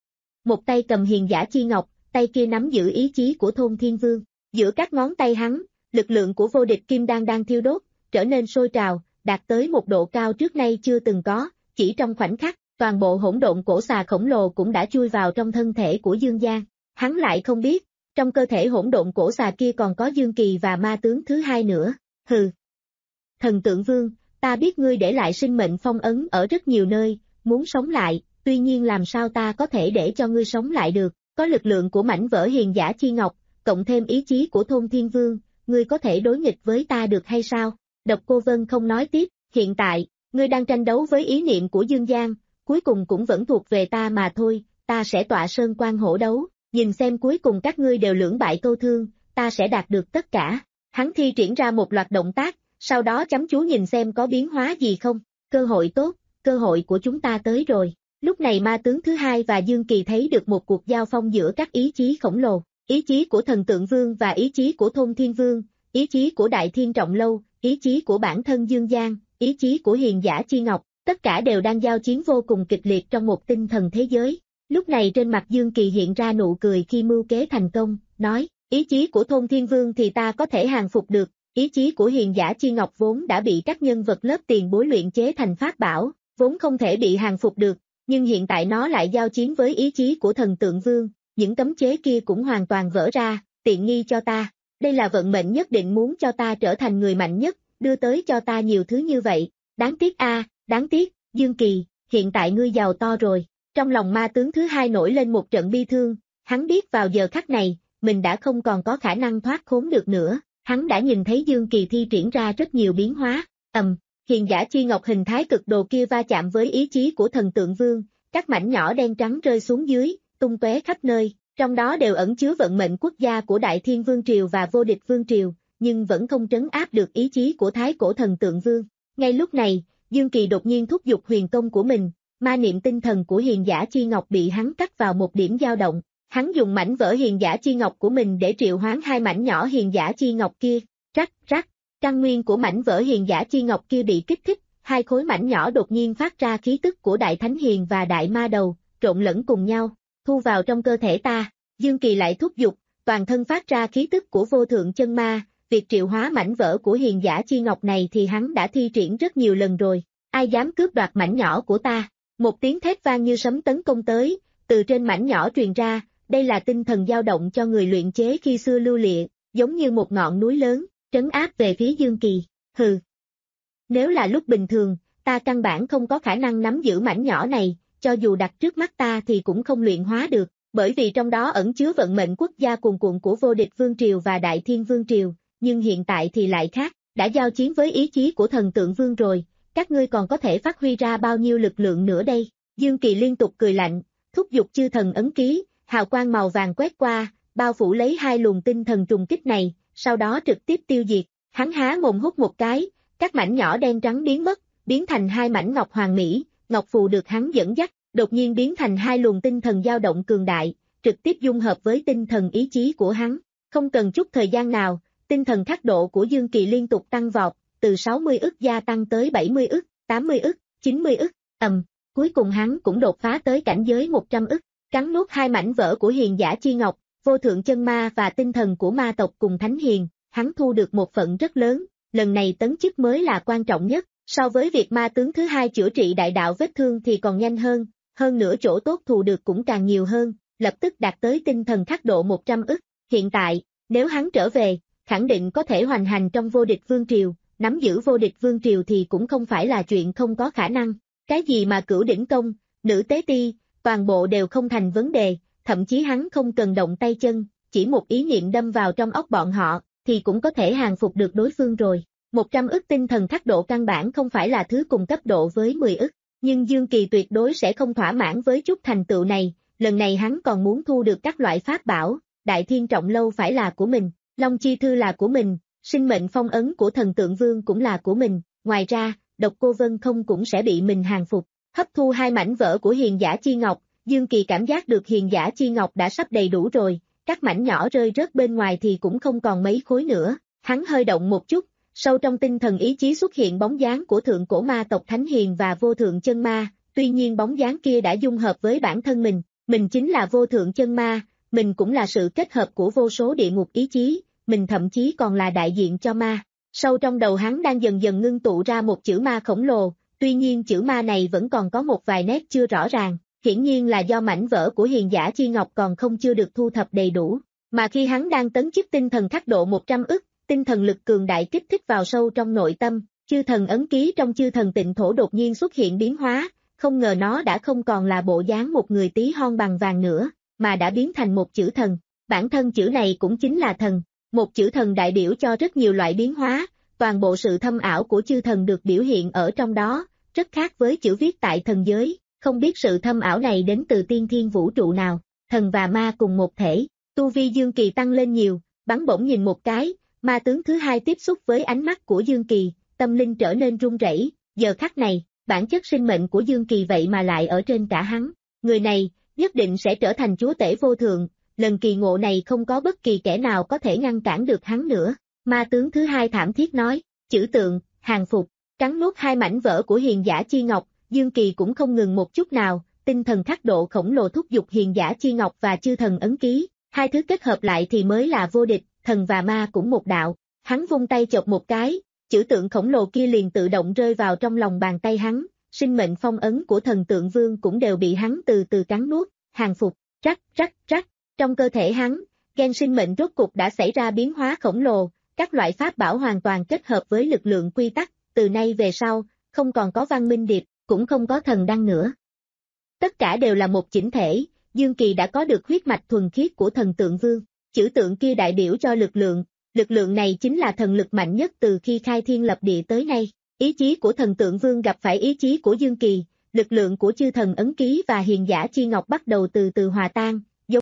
Một tay cầm hiền giả chi ngọc, tay kia nắm giữ ý chí của thôn thiên vương. Giữa các ngón tay hắn, lực lượng của vô địch kim đan đang thiêu đốt, trở nên sôi trào, đạt tới một độ cao trước nay chưa từng có. Chỉ trong khoảnh khắc, toàn bộ hỗn độn cổ xà khổng lồ cũng đã chui vào trong thân thể của Dương Giang. Hắn lại không biết, trong cơ thể hỗn độn cổ xà kia còn có Dương Kỳ và ma tướng thứ hai nữa. Hừ. Thần tượng vương, ta biết ngươi để lại sinh mệnh phong ấn ở rất nhiều nơi, muốn sống lại, tuy nhiên làm sao ta có thể để cho ngươi sống lại được, có lực lượng của mảnh vỡ hiền giả chi ngọc, cộng thêm ý chí của thôn thiên vương, ngươi có thể đối nghịch với ta được hay sao? Độc Cô Vân không nói tiếp, hiện tại, ngươi đang tranh đấu với ý niệm của Dương Giang, cuối cùng cũng vẫn thuộc về ta mà thôi, ta sẽ tọa sơn quan hổ đấu, nhìn xem cuối cùng các ngươi đều lưỡng bại câu thương, ta sẽ đạt được tất cả. Hắn thi triển ra một loạt động tác, sau đó chăm chú nhìn xem có biến hóa gì không, cơ hội tốt, cơ hội của chúng ta tới rồi. Lúc này ma tướng thứ hai và Dương Kỳ thấy được một cuộc giao phong giữa các ý chí khổng lồ, ý chí của thần tượng vương và ý chí của thôn thiên vương, ý chí của đại thiên trọng lâu, ý chí của bản thân Dương Giang, ý chí của hiền giả chi ngọc, tất cả đều đang giao chiến vô cùng kịch liệt trong một tinh thần thế giới. Lúc này trên mặt Dương Kỳ hiện ra nụ cười khi mưu kế thành công, nói, ý chí của thôn thiên vương thì ta có thể hàng phục được, ý chí của hiền giả chi ngọc vốn đã bị các nhân vật lớp tiền bối luyện chế thành pháp bảo, vốn không thể bị hàng phục được, nhưng hiện tại nó lại giao chiến với ý chí của thần tượng vương, những cấm chế kia cũng hoàn toàn vỡ ra, tiện nghi cho ta, đây là vận mệnh nhất định muốn cho ta trở thành người mạnh nhất, đưa tới cho ta nhiều thứ như vậy, đáng tiếc a, à, đáng tiếc, Dương Kỳ, hiện tại ngươi giàu to rồi. Trong lòng ma tướng thứ hai nổi lên một trận bi thương, hắn biết vào giờ khắc này, mình đã không còn có khả năng thoát khốn được nữa, hắn đã nhìn thấy Dương Kỳ thi triển ra rất nhiều biến hóa, ầm, hiền giả chi ngọc hình thái cực đồ kia va chạm với ý chí của thần tượng vương, các mảnh nhỏ đen trắng rơi xuống dưới, tung tóe khắp nơi, trong đó đều ẩn chứa vận mệnh quốc gia của Đại Thiên Vương Triều và Vô Địch Vương Triều, nhưng vẫn không trấn áp được ý chí của thái cổ thần tượng vương. Ngay lúc này, Dương Kỳ đột nhiên thúc giục huyền công của mình. Ma niệm tinh thần của hiền giả chi ngọc bị hắn cắt vào một điểm dao động, hắn dùng mảnh vỡ hiền giả chi ngọc của mình để triệu hoán hai mảnh nhỏ hiền giả chi ngọc kia, rắc rắc, căn nguyên của mảnh vỡ hiền giả chi ngọc kia bị kích thích, hai khối mảnh nhỏ đột nhiên phát ra khí tức của đại thánh hiền và đại ma đầu, trộn lẫn cùng nhau, thu vào trong cơ thể ta. Dương Kỳ lại thúc giục, toàn thân phát ra khí tức của vô thượng chân ma, việc triệu hóa mảnh vỡ của hiền giả chi ngọc này thì hắn đã thi triển rất nhiều lần rồi, ai dám cướp đoạt mảnh nhỏ của ta. Một tiếng thét vang như sấm tấn công tới, từ trên mảnh nhỏ truyền ra, đây là tinh thần dao động cho người luyện chế khi xưa lưu lịa, giống như một ngọn núi lớn, trấn áp về phía Dương Kỳ, hừ. Nếu là lúc bình thường, ta căn bản không có khả năng nắm giữ mảnh nhỏ này, cho dù đặt trước mắt ta thì cũng không luyện hóa được, bởi vì trong đó ẩn chứa vận mệnh quốc gia cuồn cuộn của Vô Địch Vương Triều và Đại Thiên Vương Triều, nhưng hiện tại thì lại khác, đã giao chiến với ý chí của thần tượng vương rồi. Các ngươi còn có thể phát huy ra bao nhiêu lực lượng nữa đây? Dương Kỳ liên tục cười lạnh, thúc giục chư thần ấn ký, hào quang màu vàng quét qua, bao phủ lấy hai luồng tinh thần trùng kích này, sau đó trực tiếp tiêu diệt. Hắn há mồm hút một cái, các mảnh nhỏ đen trắng biến mất, biến thành hai mảnh ngọc hoàng mỹ, ngọc phù được hắn dẫn dắt, đột nhiên biến thành hai luồng tinh thần dao động cường đại, trực tiếp dung hợp với tinh thần ý chí của hắn. Không cần chút thời gian nào, tinh thần khắc độ của Dương Kỳ liên tục tăng vọt, từ sáu mươi ức gia tăng tới bảy mươi ức, tám mươi ức, chín mươi ức, ầm, cuối cùng hắn cũng đột phá tới cảnh giới một trăm ức, cắn nuốt hai mảnh vỡ của hiền giả chi ngọc, vô thượng chân ma và tinh thần của ma tộc cùng thánh hiền, hắn thu được một phận rất lớn, lần này tấn chức mới là quan trọng nhất, so với việc ma tướng thứ hai chữa trị đại đạo vết thương thì còn nhanh hơn, hơn nữa chỗ tốt thù được cũng càng nhiều hơn, lập tức đạt tới tinh thần khắc độ một trăm ức. Hiện tại, nếu hắn trở về, khẳng định có thể hoành hành trong vô địch vương triều, nắm giữ vô địch vương triều thì cũng không phải là chuyện không có khả năng. Cái gì mà cửu đỉnh công, nữ tế ti, toàn bộ đều không thành vấn đề, thậm chí hắn không cần động tay chân, chỉ một ý niệm đâm vào trong óc bọn họ, thì cũng có thể hàng phục được đối phương rồi. một trăm ức tinh thần khắc độ căn bản không phải là thứ cùng cấp độ với mười ức, nhưng Dương Kỳ tuyệt đối sẽ không thỏa mãn với chút thành tựu này, lần này hắn còn muốn thu được các loại pháp bảo, Đại Thiên Trọng Lâu phải là của mình, Long Chi Thư là của mình, sinh mệnh phong ấn của thần tượng vương cũng là của mình, ngoài ra, Độc Cô Vân không cũng sẽ bị mình hàng phục. Hấp thu hai mảnh vỡ của Hiền Giả Chi Ngọc, Dương Kỳ cảm giác được Hiền Giả Chi Ngọc đã sắp đầy đủ rồi, các mảnh nhỏ rơi rớt bên ngoài thì cũng không còn mấy khối nữa, hắn hơi động một chút, sâu trong tinh thần ý chí xuất hiện bóng dáng của thượng cổ ma tộc Thánh Hiền và vô thượng chân ma, tuy nhiên bóng dáng kia đã dung hợp với bản thân mình, mình chính là vô thượng chân ma, mình cũng là sự kết hợp của vô số địa ngục ý chí, mình thậm chí còn là đại diện cho ma. Sâu trong đầu hắn đang dần dần ngưng tụ ra một chữ ma khổng lồ, tuy nhiên chữ ma này vẫn còn có một vài nét chưa rõ ràng, hiển nhiên là do mảnh vỡ của Hiền Giả Chi Ngọc còn không chưa được thu thập đầy đủ, mà khi hắn đang tấn chức tinh thần khắc độ một trăm ức, tinh thần lực cường đại kích thích vào sâu trong nội tâm, chư thần ấn ký trong chư thần tịnh thổ đột nhiên xuất hiện biến hóa, không ngờ nó đã không còn là bộ dáng một người tí hon bằng vàng nữa, mà đã biến thành một chữ thần, bản thân chữ này cũng chính là thần, một chữ thần đại biểu cho rất nhiều loại biến hóa, toàn bộ sự thâm ảo của chư thần được biểu hiện ở trong đó, rất khác với chữ viết tại thần giới, không biết sự thâm ảo này đến từ tiên thiên vũ trụ nào, thần và ma cùng một thể, tu vi Dương Kỳ tăng lên nhiều, bắn bổng nhìn một cái, ma tướng thứ hai tiếp xúc với ánh mắt của Dương Kỳ, tâm linh trở nên run rẩy, giờ khắc này, bản chất sinh mệnh của Dương Kỳ vậy mà lại ở trên cả hắn, người này, nhất định sẽ trở thành chúa tể vô thượng, lần kỳ ngộ này không có bất kỳ kẻ nào có thể ngăn cản được hắn nữa, ma tướng thứ hai thảm thiết nói, chữ tượng, hàng phục, cắn nuốt hai mảnh vỡ của Hiền Giả Chi Ngọc, Dương Kỳ cũng không ngừng một chút nào, tinh thần khắc độ khổng lồ thúc giục Hiền Giả Chi Ngọc và chư thần ấn ký, hai thứ kết hợp lại thì mới là vô địch, thần và ma cũng một đạo, hắn vung tay chộp một cái, chữ tượng khổng lồ kia liền tự động rơi vào trong lòng bàn tay hắn, sinh mệnh phong ấn của thần tượng vương cũng đều bị hắn từ từ cắn nuốt, hàng phục, rắc rắc rắc, trong cơ thể hắn, gen sinh mệnh rốt cục đã xảy ra biến hóa khổng lồ, các loại pháp bảo hoàn toàn kết hợp với lực lượng quy tắc, từ nay về sau, không còn có Văn Minh Điệp, cũng không có thần đăng nữa. Tất cả đều là một chỉnh thể, Dương Kỳ đã có được huyết mạch thuần khiết của thần tượng vương, chữ tượng kia đại biểu cho lực lượng, lực lượng này chính là thần lực mạnh nhất từ khi khai thiên lập địa tới nay, ý chí của thần tượng vương gặp phải ý chí của Dương Kỳ, lực lượng của chư thần ấn ký và Hiền Giả Chi Ngọc bắt đầu từ từ hòa tan. Giống...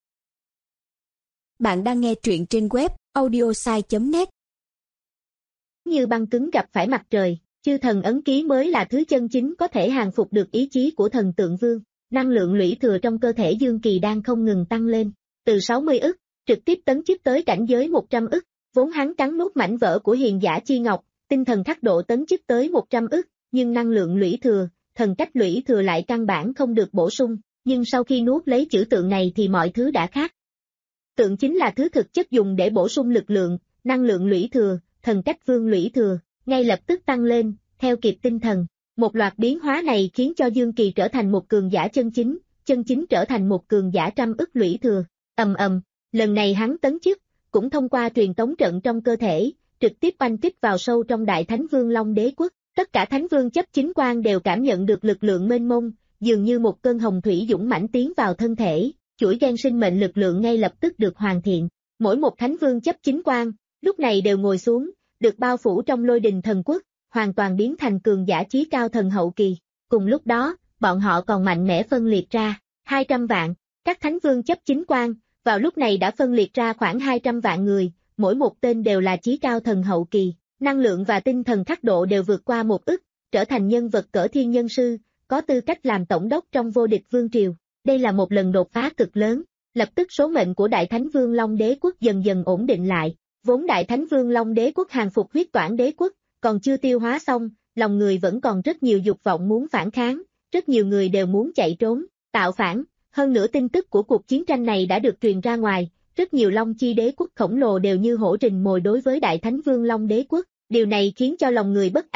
Bạn đang nghe truyện trên web audiosai chấm net. Như băng cứng gặp phải mặt trời, chư thần ấn ký mới là thứ chân chính có thể hàng phục được ý chí của thần tượng vương, năng lượng lũy thừa trong cơ thể Dương Kỳ đang không ngừng tăng lên, từ sáu mươi ức, trực tiếp tấn chức tới cảnh giới một trăm ức, vốn hắn cắn nuốt mảnh vỡ của Hiền Giả Chi Ngọc, tinh thần khắc độ tấn chức tới một trăm ức, nhưng năng lượng lũy thừa, thần cách lũy thừa lại căn bản không được bổ sung, nhưng sau khi nuốt lấy chữ tượng này thì mọi thứ đã khác. Tượng chính là thứ thực chất dùng để bổ sung lực lượng, năng lượng lũy thừa, thần cách vương lũy thừa, ngay lập tức tăng lên, theo kịp tinh thần. Một loạt biến hóa này khiến cho Dương Kỳ trở thành một cường giả chân chính, chân chính trở thành một cường giả trăm ức lũy thừa. Ầm ầm, lần này hắn tấn chức, cũng thông qua truyền tống trận trong cơ thể, trực tiếp oanh kích vào sâu trong Đại Thánh Vương Long Đế Quốc. Tất cả thánh vương chấp chính quan đều cảm nhận được lực lượng mênh mông, dường như một cơn hồng thủy dũng mãnh tiến vào thân thể, chuỗi gen sinh mệnh lực lượng ngay lập tức được hoàn thiện. Mỗi một thánh vương chấp chính quan, lúc này đều ngồi xuống, được bao phủ trong lôi đình thần quốc, hoàn toàn biến thành cường giả chí cao thần hậu kỳ. Cùng lúc đó, bọn họ còn mạnh mẽ phân liệt ra, hai trăm vạn, các thánh vương chấp chính quan, vào lúc này đã phân liệt ra khoảng hai trăm vạn người, mỗi một tên đều là chí cao thần hậu kỳ, năng lượng và tinh thần khắc độ đều vượt qua một ức, trở thành nhân vật cỡ thiên nhân sư, có tư cách làm tổng đốc trong vô địch vương triều. Đây là một lần đột phá cực lớn, lập tức số mệnh của Đại Thánh Vương Long Đế Quốc dần dần ổn định lại, vốn Đại Thánh Vương Long Đế Quốc hàng phục huyết toản đế quốc, còn chưa tiêu hóa xong, lòng người vẫn còn rất nhiều dục vọng muốn phản kháng, rất nhiều người đều muốn chạy trốn, tạo phản, hơn nữa tin tức của cuộc chiến tranh này đã được truyền ra ngoài, rất nhiều Long Chi đế quốc khổng lồ đều như hổ rình mồi đối với Đại Thánh Vương Long Đế Quốc, điều này khiến cho lòng người bất an,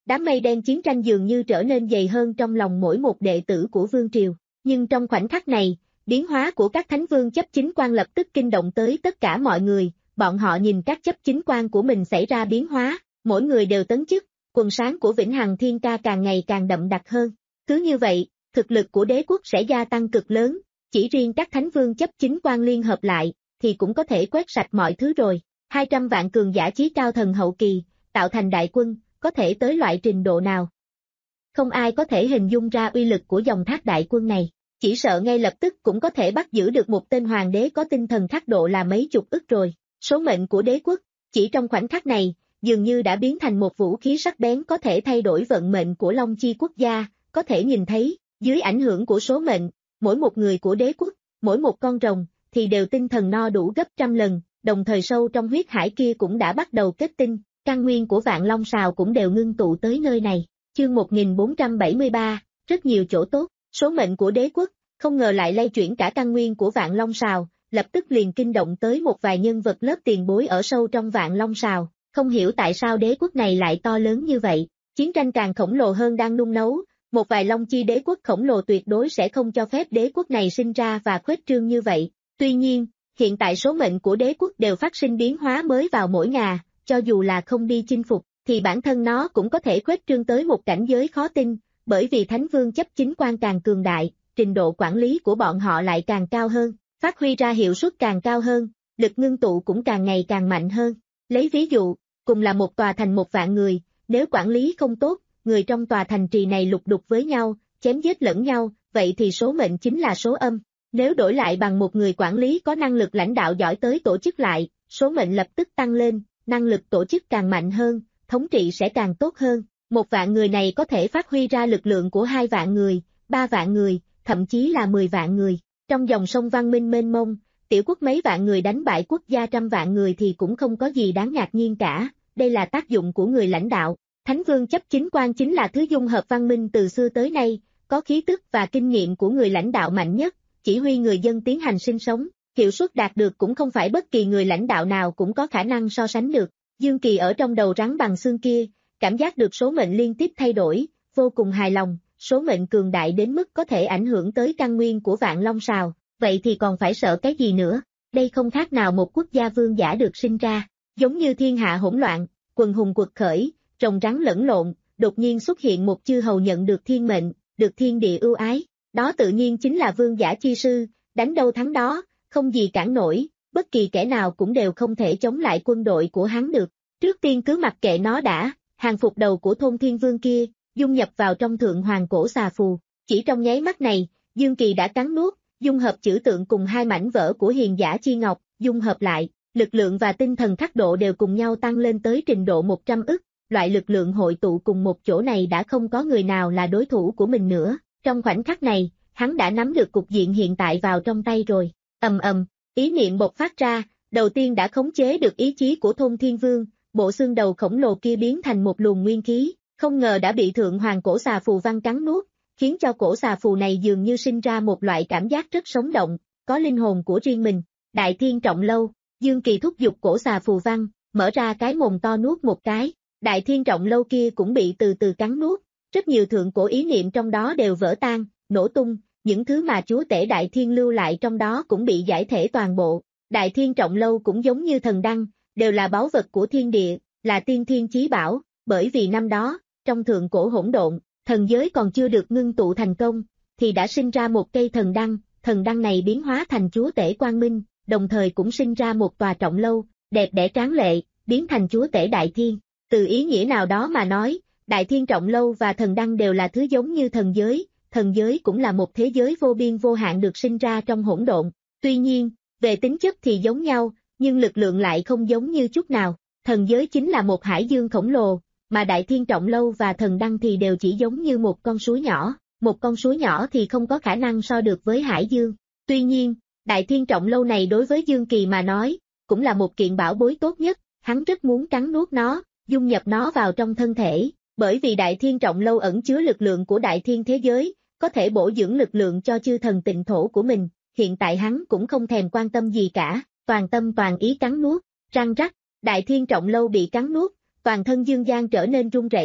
Đám mây đen chiến tranh dường như trở nên dày hơn trong lòng mỗi một đệ tử của vương triều. Nhưng trong khoảnh khắc này, biến hóa của các thánh vương chấp chính quan lập tức kinh động tới tất cả mọi người, bọn họ nhìn các chấp chính quan của mình xảy ra biến hóa, mỗi người đều tấn chức, quần sáng của Vĩnh Hằng Thiên Ca càng ngày càng đậm đặc hơn. Cứ như vậy, thực lực của đế quốc sẽ gia tăng cực lớn, chỉ riêng các thánh vương chấp chính quan liên hợp lại, thì cũng có thể quét sạch mọi thứ rồi. hai trăm vạn cường giả chí cao thần hậu kỳ, tạo thành đại quân, có thể tới loại trình độ nào? Không ai có thể hình dung ra uy lực của dòng thác đại quân này, chỉ sợ ngay lập tức cũng có thể bắt giữ được một tên hoàng đế có tinh thần thác độ là mấy chục ức rồi. Số mệnh của đế quốc, chỉ trong khoảnh khắc này, dường như đã biến thành một vũ khí sắc bén có thể thay đổi vận mệnh của Long Chi quốc gia, có thể nhìn thấy, dưới ảnh hưởng của số mệnh, mỗi một người của đế quốc, mỗi một con rồng, thì đều tinh thần no đủ gấp trăm lần, đồng thời sâu trong huyết hải kia cũng đã bắt đầu kết tinh, căn nguyên của Vạn Long Sào cũng đều ngưng tụ tới nơi này. Chương một nghìn bốn trăm bảy mươi ba, rất nhiều chỗ tốt, số mệnh của đế quốc, không ngờ lại lay chuyển cả căn nguyên của Vạn Long Sào, lập tức liền kinh động tới một vài nhân vật lớp tiền bối ở sâu trong Vạn Long Sào, không hiểu tại sao đế quốc này lại to lớn như vậy, chiến tranh càng khổng lồ hơn đang nung nấu, một vài Long Chi đế quốc khổng lồ tuyệt đối sẽ không cho phép đế quốc này sinh ra và khuếch trương như vậy. Tuy nhiên, hiện tại số mệnh của đế quốc đều phát sinh biến hóa mới vào mỗi ngày, cho dù là không đi chinh phục, thì bản thân nó cũng có thể khuếch trương tới một cảnh giới khó tin, bởi vì thánh vương chấp chính quan càng cường đại, trình độ quản lý của bọn họ lại càng cao hơn, phát huy ra hiệu suất càng cao hơn, lực ngưng tụ cũng càng ngày càng mạnh hơn. Lấy ví dụ, cùng là một tòa thành một vạn người, nếu quản lý không tốt, người trong tòa thành trì này lục đục với nhau, chém giết lẫn nhau, vậy thì số mệnh chính là số âm. Nếu đổi lại bằng một người quản lý có năng lực lãnh đạo giỏi tới tổ chức lại, số mệnh lập tức tăng lên, năng lực tổ chức càng mạnh hơn, thống trị sẽ càng tốt hơn. Một vạn người này có thể phát huy ra lực lượng của hai vạn người, ba vạn người, thậm chí là mười vạn người. Trong dòng sông văn minh mênh mông, tiểu quốc mấy vạn người đánh bại quốc gia trăm vạn người thì cũng không có gì đáng ngạc nhiên cả, đây là tác dụng của người lãnh đạo. Thánh vương chấp chính quan chính là thứ dung hợp văn minh từ xưa tới nay, có khí tức và kinh nghiệm của người lãnh đạo mạnh nhất, chỉ huy người dân tiến hành sinh sống, hiệu suất đạt được cũng không phải bất kỳ người lãnh đạo nào cũng có khả năng so sánh được. Dương Kỳ ở trong đầu rắn bằng xương kia, cảm giác được số mệnh liên tiếp thay đổi, vô cùng hài lòng, số mệnh cường đại đến mức có thể ảnh hưởng tới căn nguyên của Vạn Long Sào, vậy thì còn phải sợ cái gì nữa, đây không khác nào một quốc gia vương giả được sinh ra, giống như thiên hạ hỗn loạn, quần hùng quật khởi, rồng rắn lẫn lộn, đột nhiên xuất hiện một chư hầu nhận được thiên mệnh, được thiên địa ưu ái, đó tự nhiên chính là vương giả chi sư, đánh đâu thắng đó, không gì cản nổi, bất kỳ kẻ nào cũng đều không thể chống lại quân đội của hắn được. Trước tiên cứ mặc kệ nó đã, hàng phục đầu của thôn thiên vương kia, dung nhập vào trong thượng hoàng cổ xà phù, chỉ trong nháy mắt này, Dương Kỳ đã cắn nuốt, dung hợp chữ tượng cùng hai mảnh vỡ của hiền giả chi ngọc, dung hợp lại, lực lượng và tinh thần khắc độ đều cùng nhau tăng lên tới trình độ một trăm ức, loại lực lượng hội tụ cùng một chỗ này đã không có người nào là đối thủ của mình nữa, trong khoảnh khắc này, hắn đã nắm được cục diện hiện tại vào trong tay rồi, ầm ầm, ý niệm bộc phát ra, đầu tiên đã khống chế được ý chí của thôn thiên vương, bộ xương đầu khổng lồ kia biến thành một luồng nguyên khí, không ngờ đã bị thượng hoàng cổ xà phù văn cắn nuốt, khiến cho cổ xà phù này dường như sinh ra một loại cảm giác rất sống động, có linh hồn của riêng mình. Đại Thiên Trọng Lâu, Dương Kỳ thúc giục cổ xà phù văn, mở ra cái mồm to nuốt một cái, Đại Thiên Trọng Lâu kia cũng bị từ từ cắn nuốt, rất nhiều thượng cổ ý niệm trong đó đều vỡ tan, nổ tung, những thứ mà chúa tể Đại Thiên lưu lại trong đó cũng bị giải thể toàn bộ. Đại Thiên Trọng Lâu cũng giống như thần đăng, đều là báu vật của thiên địa, là tiên thiên chí bảo, bởi vì năm đó, trong thượng cổ hỗn độn, thần giới còn chưa được ngưng tụ thành công, thì đã sinh ra một cây thần đăng, thần đăng này biến hóa thành chúa tể quang minh, đồng thời cũng sinh ra một tòa trọng lâu, đẹp đẽ tráng lệ, biến thành chúa tể Đại Thiên. Từ ý nghĩa nào đó mà nói, Đại Thiên Trọng Lâu và thần đăng đều là thứ giống như thần giới, thần giới cũng là một thế giới vô biên vô hạn được sinh ra trong hỗn độn. Tuy nhiên, về tính chất thì giống nhau, nhưng lực lượng lại không giống như chút nào. Thần giới chính là một hải dương khổng lồ, mà Đại Thiên Trọng Lâu và thần đăng thì đều chỉ giống như một con suối nhỏ, một con suối nhỏ thì không có khả năng so được với hải dương. Tuy nhiên, Đại Thiên Trọng Lâu này đối với Dương Kỳ mà nói, cũng là một kiện bảo bối tốt nhất, hắn rất muốn cắn nuốt nó, dung nhập nó vào trong thân thể, bởi vì Đại Thiên Trọng Lâu ẩn chứa lực lượng của Đại Thiên thế giới, có thể bổ dưỡng lực lượng cho chư thần tịnh thổ của mình, hiện tại hắn cũng không thèm quan tâm gì cả, toàn tâm toàn ý cắn nuốt, răng rắc, Đại Thiên Trọng Lâu bị cắn nuốt, toàn thân Dương Gian trở nên run rẩy,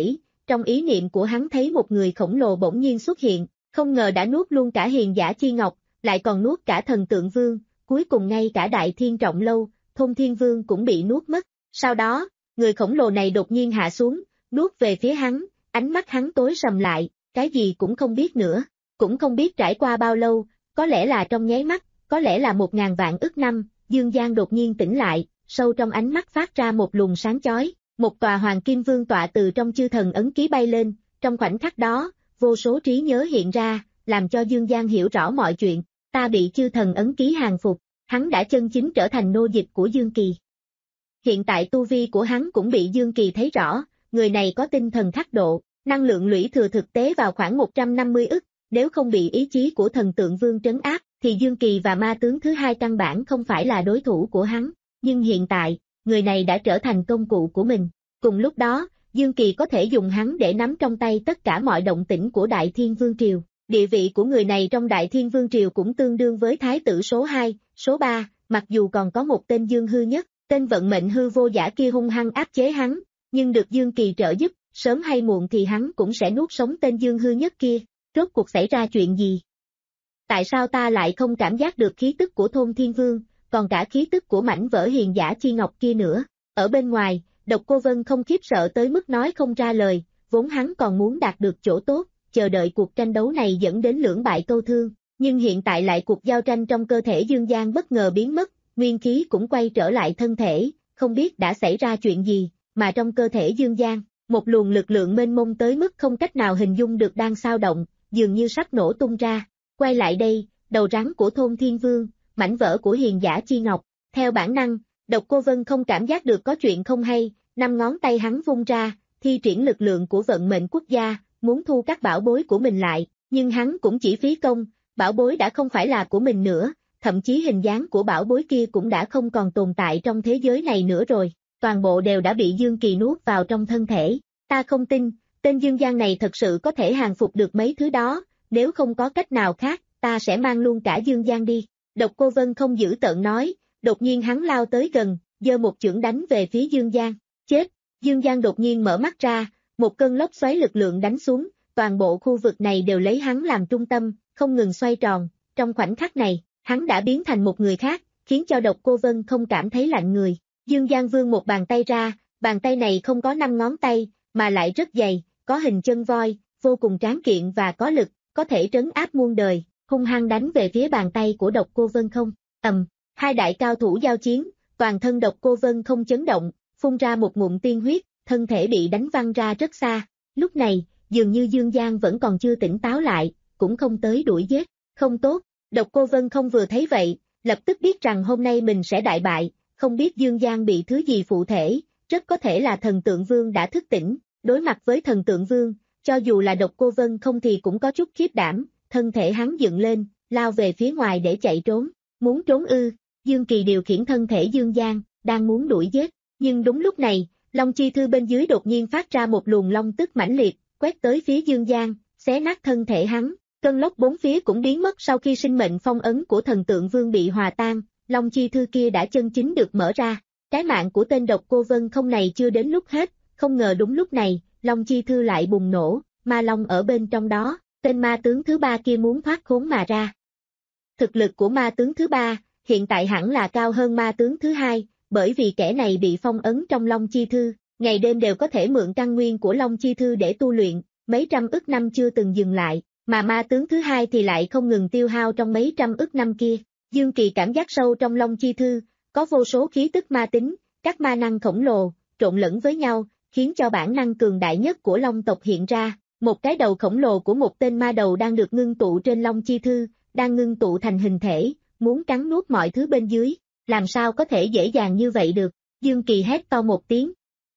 trong ý niệm của hắn thấy một người khổng lồ bỗng nhiên xuất hiện, không ngờ đã nuốt luôn cả hiền giả chi ngọc, lại còn nuốt cả thần tượng vương, cuối cùng ngay cả đại thiên trọng lâu, Thôn Thiên Vương cũng bị nuốt mất. Sau đó, người khổng lồ này đột nhiên hạ xuống, nuốt về phía hắn, ánh mắt hắn tối sầm lại, cái gì cũng không biết nữa, cũng không biết trải qua bao lâu, có lẽ là trong nháy mắt, có lẽ là một ngàn vạn ức năm, Dương Giang đột nhiên tỉnh lại, sâu trong ánh mắt phát ra một luồng sáng chói, một tòa hoàng kim vương tọa từ trong chư thần ấn ký bay lên, trong khoảnh khắc đó, vô số trí nhớ hiện ra, làm cho Dương Giang hiểu rõ mọi chuyện, ta bị chư thần ấn ký hàng phục, hắn đã chân chính trở thành nô dịch của Dương Kỳ. Hiện tại tu vi của hắn cũng bị Dương Kỳ thấy rõ, người này có tinh thần khắc độ, năng lượng lũy thừa thực tế vào khoảng một trăm năm mươi ức, nếu không bị ý chí của thần tượng vương trấn áp, thì Dương Kỳ và ma tướng thứ hai căn bản không phải là đối thủ của hắn, nhưng hiện tại, người này đã trở thành công cụ của mình. Cùng lúc đó, Dương Kỳ có thể dùng hắn để nắm trong tay tất cả mọi động tĩnh của Đại Thiên Vương Triều. Địa vị của người này trong Đại Thiên Vương Triều cũng tương đương với Thái tử số hai, số ba, mặc dù còn có một tên Dương Hư Nhất, tên vận mệnh hư vô giả kia hung hăng áp chế hắn, nhưng được Dương Kỳ trợ giúp, sớm hay muộn thì hắn cũng sẽ nuốt sống tên Dương Hư Nhất kia. Rốt cuộc xảy ra chuyện gì? Tại sao ta lại không cảm giác được khí tức của Thôn Thiên Vương, còn cả khí tức của mảnh vỡ hiền giả chi ngọc kia nữa? Ở bên ngoài, Độc Cô Vân không khiếp sợ tới mức nói không ra lời, vốn hắn còn muốn đạt được chỗ tốt, chờ đợi cuộc tranh đấu này dẫn đến lưỡng bại câu thương, nhưng hiện tại lại cuộc giao tranh trong cơ thể Dương Giang bất ngờ biến mất, nguyên khí cũng quay trở lại thân thể, không biết đã xảy ra chuyện gì, mà trong cơ thể Dương Giang, một luồng lực lượng mênh mông tới mức không cách nào hình dung được đang xao động, dường như sắp nổ tung ra. Quay lại đây, đầu rắn của Thôn Thiên Vương, mảnh vỡ của hiền giả chi ngọc, theo bản năng, Độc Cô Vân không cảm giác được có chuyện không hay, năm ngón tay hắn vung ra, thi triển lực lượng của vận mệnh quốc gia, muốn thu các bảo bối của mình lại, nhưng hắn cũng chỉ phí công, bảo bối đã không phải là của mình nữa, thậm chí hình dáng của bảo bối kia cũng đã không còn tồn tại trong thế giới này nữa rồi, toàn bộ đều đã bị Dương Kỳ nuốt vào trong thân thể. Ta không tin, tên Dương Giang này thật sự có thể hàng phục được mấy thứ đó, nếu không có cách nào khác, ta sẽ mang luôn cả Dương Giang đi. Độc Cô Vân không giữ tợn nói, đột nhiên hắn lao tới gần, giơ một chưởng đánh về phía Dương Giang. Chết! Dương Giang đột nhiên mở mắt ra, một cơn lốc xoáy lực lượng đánh xuống, toàn bộ khu vực này đều lấy hắn làm trung tâm, không ngừng xoay tròn. Trong khoảnh khắc này, hắn đã biến thành một người khác, khiến cho Độc Cô Vân không cảm thấy lạnh người. Dương Giang vươn một bàn tay ra, bàn tay này không có năm ngón tay, mà lại rất dày, có hình chân voi, vô cùng tráng kiện và có lực, có thể trấn áp muôn đời, hung hăng đánh về phía bàn tay của Độc Cô Vân không. Ầm, hai đại cao thủ giao chiến, toàn thân Độc Cô Vân không chấn động, phun ra một ngụm tiên huyết, thân thể bị đánh văng ra rất xa. Lúc này, dường như Dương Giang vẫn còn chưa tỉnh táo lại, cũng không tới đuổi giết. Không tốt, Độc Cô Vân không vừa thấy vậy, lập tức biết rằng hôm nay mình sẽ đại bại, không biết Dương Giang bị thứ gì phụ thể, rất có thể là thần tượng vương đã thức tỉnh. Đối mặt với thần tượng vương, cho dù là Độc Cô Vân không thì cũng có chút khiếp đảm, thân thể hắn dựng lên, lao về phía ngoài để chạy trốn. Muốn trốn ư? Dương Kỳ điều khiển thân thể Dương Giang, đang muốn đuổi giết, nhưng đúng lúc này, Long Chi Thư bên dưới đột nhiên phát ra một luồng long tức mãnh liệt, quét tới phía Dương Giang, xé nát thân thể hắn. Cơn lốc bốn phía cũng biến mất sau khi sinh mệnh phong ấn của thần tượng vương bị hòa tan, Long Chi Thư kia đã chân chính được mở ra. Cái mạng của tên Độc Cô Vân không này chưa đến lúc hết, không ngờ đúng lúc này, Long Chi Thư lại bùng nổ, ma long ở bên trong đó, tên ma tướng thứ ba kia muốn thoát khốn mà ra. Thực lực của ma tướng thứ ba, hiện tại hẳn là cao hơn ma tướng thứ hai, bởi vì kẻ này bị phong ấn trong Long Chi Thư, ngày đêm đều có thể mượn căn nguyên của Long Chi Thư để tu luyện, mấy trăm ức năm chưa từng dừng lại, mà ma tướng thứ hai thì lại không ngừng tiêu hao trong mấy trăm ức năm kia. Dương Kỳ cảm giác sâu trong Long Chi Thư, có vô số khí tức ma tính, các ma năng khổng lồ, trộn lẫn với nhau, khiến cho bản năng cường đại nhất của Long tộc hiện ra, một cái đầu khổng lồ của một tên ma đầu đang được ngưng tụ trên Long Chi Thư, đang ngưng tụ thành hình thể, muốn cắn nuốt mọi thứ bên dưới, làm sao có thể dễ dàng như vậy được. Dương Kỳ hét to một tiếng.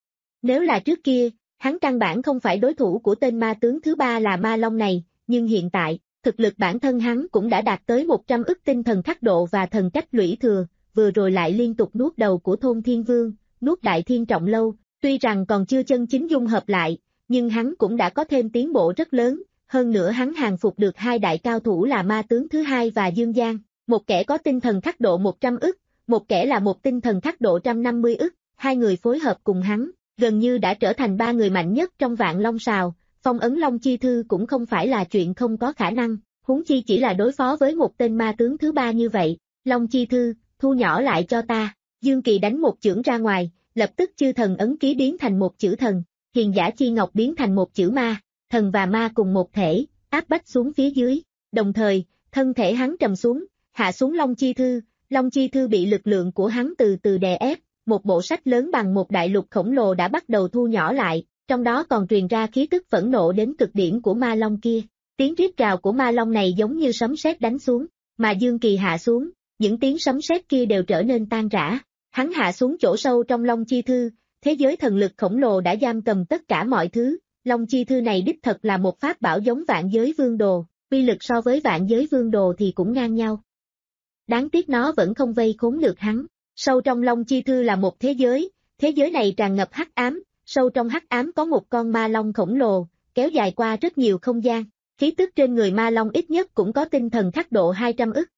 Nếu là trước kia, hắn căn bản không phải đối thủ của tên ma tướng thứ ba là ma long này, nhưng hiện tại, thực lực bản thân hắn cũng đã đạt tới một trăm ức tinh thần khắc độ và thần cách lũy thừa, vừa rồi lại liên tục nuốt đầu của Thôn Thiên Vương, nuốt Đại Thiên Trọng Lâu, tuy rằng còn chưa chân chính dung hợp lại, nhưng hắn cũng đã có thêm tiến bộ rất lớn, hơn nữa hắn hàng phục được hai đại cao thủ là ma tướng thứ hai và Dương Giang, một kẻ có tinh thần khắc độ một trăm ức, một kẻ là một tinh thần khắc độ một trăm năm mươi ức, hai người phối hợp cùng hắn, gần như đã trở thành ba người mạnh nhất trong Vạn Long Sào, phong ấn Long Chi Thư cũng không phải là chuyện không có khả năng, huống chi chỉ là đối phó với một tên ma tướng thứ ba như vậy. Long Chi Thư, thu nhỏ lại cho ta. Dương Kỳ đánh một chưởng ra ngoài, lập tức chư thần ấn ký biến thành một chữ thần, hiền giả chi ngọc biến thành một chữ ma, thần và ma cùng một thể, áp bách xuống phía dưới. Đồng thời, thân thể hắn trầm xuống, hạ xuống Long Chi Thư, Long Chi Thư bị lực lượng của hắn từ từ đè ép, một bộ sách lớn bằng một đại lục khổng lồ đã bắt đầu thu nhỏ lại, trong đó còn truyền ra khí tức phẫn nộ đến cực điểm của ma long kia. Tiếng rít gào của ma long này giống như sấm sét đánh xuống, mà Dương Kỳ hạ xuống, những tiếng sấm sét kia đều trở nên tan rã. Hắn hạ xuống chỗ sâu trong Long Chi Thư, thế giới thần lực khổng lồ đã giam cầm tất cả mọi thứ. Long Chi Thư này đích thật là một pháp bảo giống Vạn Giới Vương Đồ, uy lực so với Vạn Giới Vương Đồ thì cũng ngang nhau. Đáng tiếc nó vẫn không vây khốn được hắn. Sâu trong Long Chi Thư là một thế giới, thế giới này tràn ngập hắc ám, sâu trong hắc ám có một con ma long khổng lồ, kéo dài qua rất nhiều không gian. Khí tức trên người ma long ít nhất cũng có tinh thần khắc độ hai trăm ức.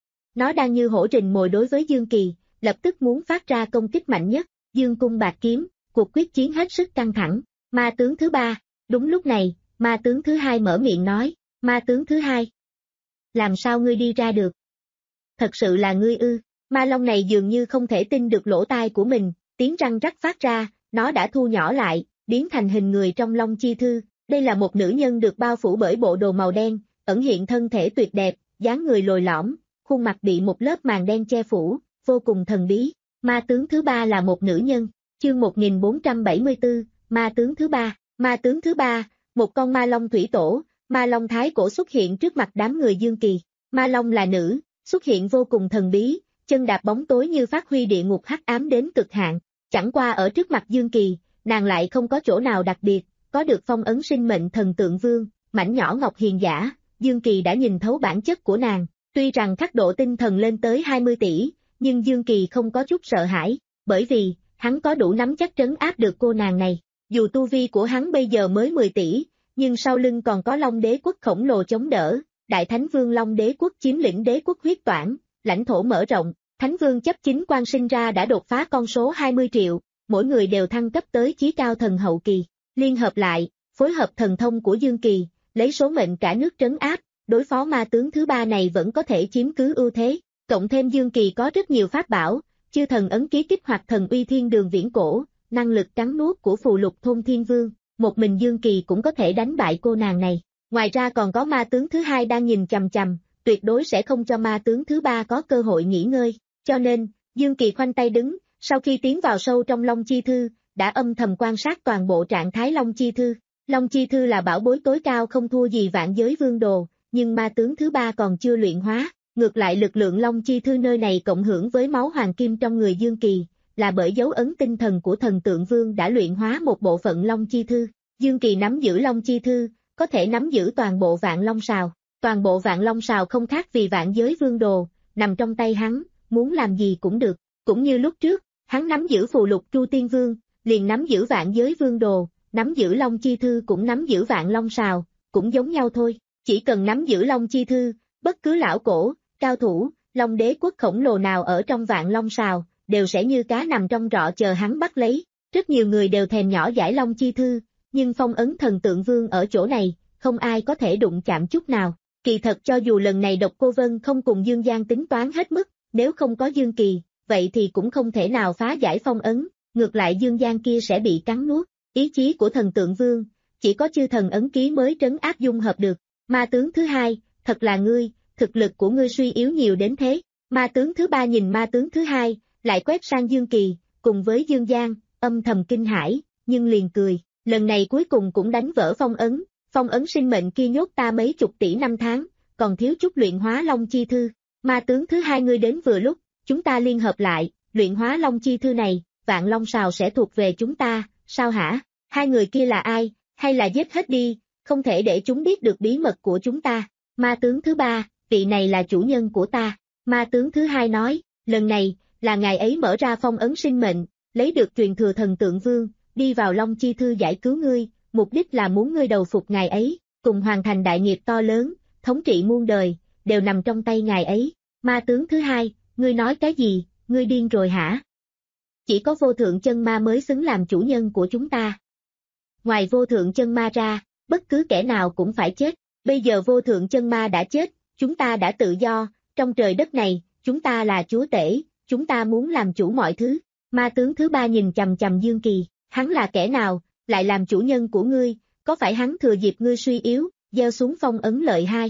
Nó đang như hổ rình mồi đối với Dương Kỳ, lập tức muốn phát ra công kích mạnh nhất. Dương cung bạc kiếm, cuộc quyết chiến hết sức căng thẳng. Ma tướng thứ ba, đúng lúc này, ma tướng thứ hai mở miệng nói, ma tướng thứ hai. Làm sao ngươi đi ra được? Thật sự là ngươi ư? Ma long này dường như không thể tin được lỗ tai của mình, tiếng răng rắc phát ra, nó đã thu nhỏ lại, biến thành hình người trong Long Chi Thư. Đây là một nữ nhân được bao phủ bởi bộ đồ màu đen, ẩn hiện thân thể tuyệt đẹp, dáng người lồi lõm, khuôn mặt bị một lớp màng đen che phủ, vô cùng thần bí. Ma tướng thứ ba là một nữ nhân, chương một nghìn bốn trăm bảy mươi tư, ma tướng thứ ba, ma tướng thứ ba, một con ma long thủy tổ, ma long thái cổ xuất hiện trước mặt đám người Dương Kỳ. Ma long là nữ, xuất hiện vô cùng thần bí, chân đạp bóng tối như phát huy địa ngục hắc ám đến cực hạn. Chẳng qua ở trước mặt Dương Kỳ, nàng lại không có chỗ nào đặc biệt, có được phong ấn sinh mệnh thần tượng vương, mảnh nhỏ ngọc hiền giả. Dương Kỳ đã nhìn thấu bản chất của nàng, tuy rằng khắc độ tinh thần lên tới hai mươi tỷ, nhưng Dương Kỳ không có chút sợ hãi, bởi vì, hắn có đủ nắm chắc trấn áp được cô nàng này. Dù tu vi của hắn bây giờ mới mười tỷ, nhưng sau lưng còn có Long Đế quốc khổng lồ chống đỡ, Đại Thánh Vương Long Đế quốc chiếm lĩnh đế quốc huyết toản, lãnh thổ mở rộng, Thánh Vương chấp chính quan sinh ra đã đột phá con số hai mươi triệu, mỗi người đều thăng cấp tới chí cao thần hậu kỳ. Liên hợp lại, phối hợp thần thông của Dương Kỳ, lấy số mệnh cả nước trấn áp, đối phó ma tướng thứ ba này vẫn có thể chiếm cứ ưu thế. Cộng thêm Dương Kỳ có rất nhiều pháp bảo, chư thần ấn ký kích hoạt thần uy thiên đường viễn cổ, năng lực cắn nuốt của phù lục thôn thiên vương, một mình Dương Kỳ cũng có thể đánh bại cô nàng này. Ngoài ra còn có ma tướng thứ hai đang nhìn chằm chằm, tuyệt đối sẽ không cho ma tướng thứ ba có cơ hội nghỉ ngơi. Cho nên, Dương Kỳ khoanh tay đứng, sau khi tiến vào sâu trong Long Chi Thư, đã âm thầm quan sát toàn bộ trạng thái Long Chi Thư. Long Chi Thư là bảo bối tối cao không thua gì Vạn Giới Vương Đồ, nhưng ma tướng thứ ba còn chưa luyện hóa. Ngược lại lực lượng Long Chi Thư nơi này cộng hưởng với máu hoàng kim trong người Dương Kỳ, là bởi dấu ấn tinh thần của thần tượng vương đã luyện hóa một bộ phận Long Chi Thư. Dương Kỳ nắm giữ Long Chi Thư, có thể nắm giữ toàn bộ Vạn Long Sào. Toàn bộ Vạn Long Sào không khác vì Vạn Giới Vương Đồ, nằm trong tay hắn, muốn làm gì cũng được. Cũng như lúc trước, hắn nắm giữ phù lục Chu Tiên Vương, liền nắm giữ Vạn Giới Vương Đồ, nắm giữ Long Chi Thư cũng nắm giữ Vạn Long Sào, cũng giống nhau thôi. Chỉ cần nắm giữ Long Chi Thư, bất cứ lão cổ, cao thủ, Long Đế quốc khổng lồ nào ở trong Vạn Long Sào, đều sẽ như cá nằm trong rọ chờ hắn bắt lấy. Rất nhiều người đều thèm nhỏ giải Long Chi Thư, nhưng phong ấn thần tượng vương ở chỗ này, không ai có thể đụng chạm chút nào. Kỳ thật cho dù lần này Độc Cô Vân không cùng Dương Giang tính toán hết mức, nếu không có Dương Kỳ, vậy thì cũng không thể nào phá giải phong ấn, ngược lại Dương Giang kia sẽ bị cắn nuốt. Ý chí của thần tượng vương, chỉ có chư thần ấn ký mới trấn áp dung hợp được. Ma tướng thứ hai, thật là ngươi, thực lực của ngươi suy yếu nhiều đến thế. Ma tướng thứ ba nhìn ma tướng thứ hai, lại quét sang Dương Kỳ, cùng với Dương Giang, âm thầm kinh hãi, nhưng liền cười, lần này cuối cùng cũng đánh vỡ phong ấn, phong ấn sinh mệnh kia nhốt ta mấy chục tỷ năm tháng, còn thiếu chút luyện hóa Long Chi Thư. Ma tướng thứ hai ngươi đến vừa lúc, chúng ta liên hợp lại, luyện hóa Long Chi Thư này, Vạn Long Sào sẽ thuộc về chúng ta, sao hả? Hai người kia là ai, hay là giết hết đi, không thể để chúng biết được bí mật của chúng ta. Ma tướng thứ ba, vị này là chủ nhân của ta. Ma tướng thứ hai nói, lần này, là ngài ấy mở ra phong ấn sinh mệnh, lấy được truyền thừa thần tượng vương, đi vào Long Chi Thư giải cứu ngươi, mục đích là muốn ngươi đầu phục ngài ấy, cùng hoàn thành đại nghiệp to lớn, thống trị muôn đời, đều nằm trong tay ngài ấy. Ma tướng thứ hai, ngươi nói cái gì, ngươi điên rồi hả? chỉ có vô thượng chân ma mới xứng làm chủ nhân của chúng ta. Ngoài vô thượng chân ma ra, bất cứ kẻ nào cũng phải chết, bây giờ vô thượng chân ma đã chết, chúng ta đã tự do, trong trời đất này, chúng ta là chúa tể, chúng ta muốn làm chủ mọi thứ. Ma tướng thứ ba nhìn chằm chằm Dương Kỳ, hắn là kẻ nào, lại làm chủ nhân của ngươi, có phải hắn thừa dịp ngươi suy yếu, gieo xuống phong ấn lợi hai.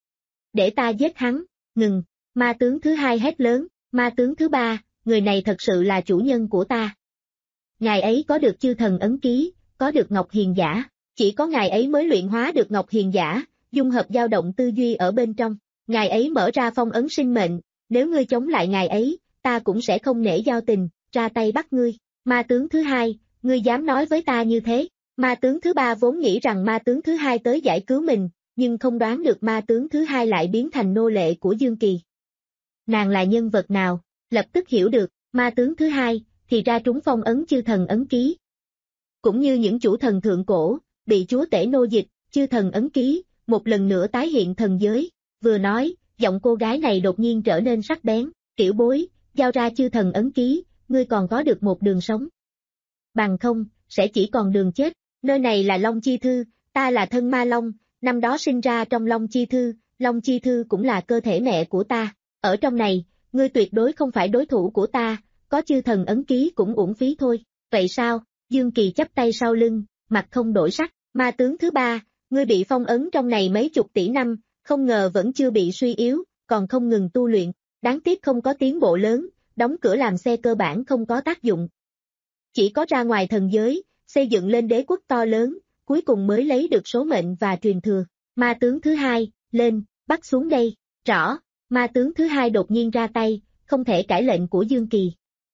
Để ta giết hắn, ngừng, ma tướng thứ hai hét lớn, ma tướng thứ ba, người này thật sự là chủ nhân của ta. Ngài ấy có được chư thần ấn ký, có được Ngọc Hiền Giả, chỉ có ngài ấy mới luyện hóa được Ngọc Hiền Giả, dung hợp dao động tư duy ở bên trong, ngài ấy mở ra phong ấn sinh mệnh, nếu ngươi chống lại ngài ấy, ta cũng sẽ không nể giao tình, ra tay bắt ngươi. Ma tướng thứ hai, ngươi dám nói với ta như thế? Ma tướng thứ ba vốn nghĩ rằng ma tướng thứ hai tới giải cứu mình, nhưng không đoán được ma tướng thứ hai lại biến thành nô lệ của Dương Kỳ. Nàng là nhân vật nào? Lập tức hiểu được, ma tướng thứ hai, thì ra trúng phong ấn chư thần ấn ký. Cũng như những chủ thần thượng cổ, bị chúa tể nô dịch, chư thần ấn ký, một lần nữa tái hiện thần giới. Vừa nói, giọng cô gái này đột nhiên trở nên sắc bén, tiểu bối, giao ra chư thần ấn ký, ngươi còn có được một đường sống. Bằng không, sẽ chỉ còn đường chết, nơi này là Long Chi Thư, ta là thân ma Long, năm đó sinh ra trong Long Chi Thư, Long Chi Thư cũng là cơ thể mẹ của ta, ở trong này, ngươi tuyệt đối không phải đối thủ của ta, có chư thần ấn ký cũng uổng phí thôi, vậy sao? Dương Kỳ chắp tay sau lưng, mặt không đổi sắc, ma tướng thứ ba, ngươi bị phong ấn trong này mấy chục tỷ năm, không ngờ vẫn chưa bị suy yếu, còn không ngừng tu luyện, đáng tiếc không có tiến bộ lớn, đóng cửa làm xe cơ bản không có tác dụng. Chỉ có ra ngoài thần giới, xây dựng lên đế quốc to lớn, cuối cùng mới lấy được số mệnh và truyền thừa. Ma tướng thứ hai, lên, bắt xuống đây, rõ, ma tướng thứ hai đột nhiên ra tay, không thể cãi lệnh của Dương Kỳ.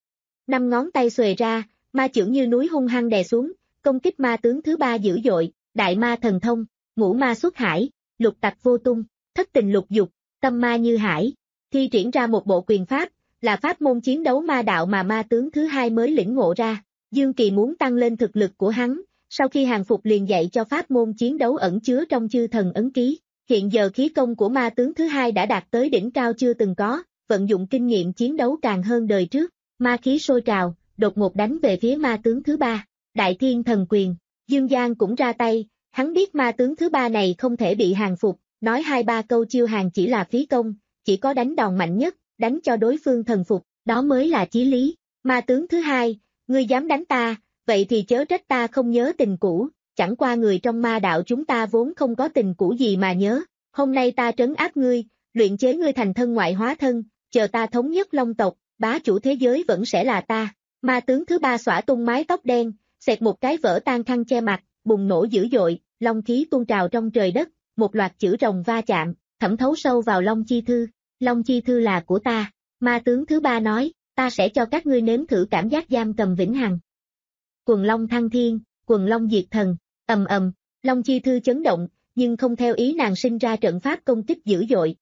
Năm ngón tay xuề ra, ma chưởng như núi hung hăng đè xuống, công kích ma tướng thứ ba dữ dội, đại ma thần thông, ngũ ma xuất hải, lục tặc vô tung, thất tình lục dục, tâm ma như hải, thi triển ra một bộ quyền pháp, là pháp môn chiến đấu ma đạo mà ma tướng thứ hai mới lĩnh ngộ ra. Dương Kỳ muốn tăng lên thực lực của hắn, sau khi hàng phục liền dạy cho pháp môn chiến đấu ẩn chứa trong chư thần ấn ký. Hiện giờ khí công của ma tướng thứ hai đã đạt tới đỉnh cao chưa từng có, vận dụng kinh nghiệm chiến đấu càng hơn đời trước, ma khí sôi trào, đột ngột đánh về phía ma tướng thứ ba. Đại Thiên Thần Quyền, Dương Giang cũng ra tay, hắn biết ma tướng thứ ba này không thể bị hàng phục, nói hai ba câu chiêu hàng chỉ là phí công, chỉ có đánh đòn mạnh nhất, đánh cho đối phương thần phục, đó mới là chí lý. Ma tướng thứ hai, ngươi dám đánh ta, vậy thì chớ trách ta không nhớ tình cũ, chẳng qua người trong ma đạo chúng ta vốn không có tình cũ gì mà nhớ, hôm nay ta trấn áp ngươi, luyện chế ngươi thành thân ngoại hóa thân, chờ ta thống nhất Long tộc, bá chủ thế giới vẫn sẽ là ta. Ma tướng thứ ba xõa tung mái tóc đen, xẹt một cái vỡ tan khăn che mặt, bùng nổ dữ dội, long khí tuôn trào trong trời đất, một loạt chữ rồng va chạm, thẩm thấu sâu vào Long Chi Thư. Long Chi Thư là của ta, ma tướng thứ ba nói, ta sẽ cho các ngươi nếm thử cảm giác giam cầm vĩnh hằng. Quần Long thăng thiên, quần Long diệt thần, ầm ầm, Long Chi Thư chấn động, nhưng không theo ý nàng sinh ra trận pháp công kích dữ dội.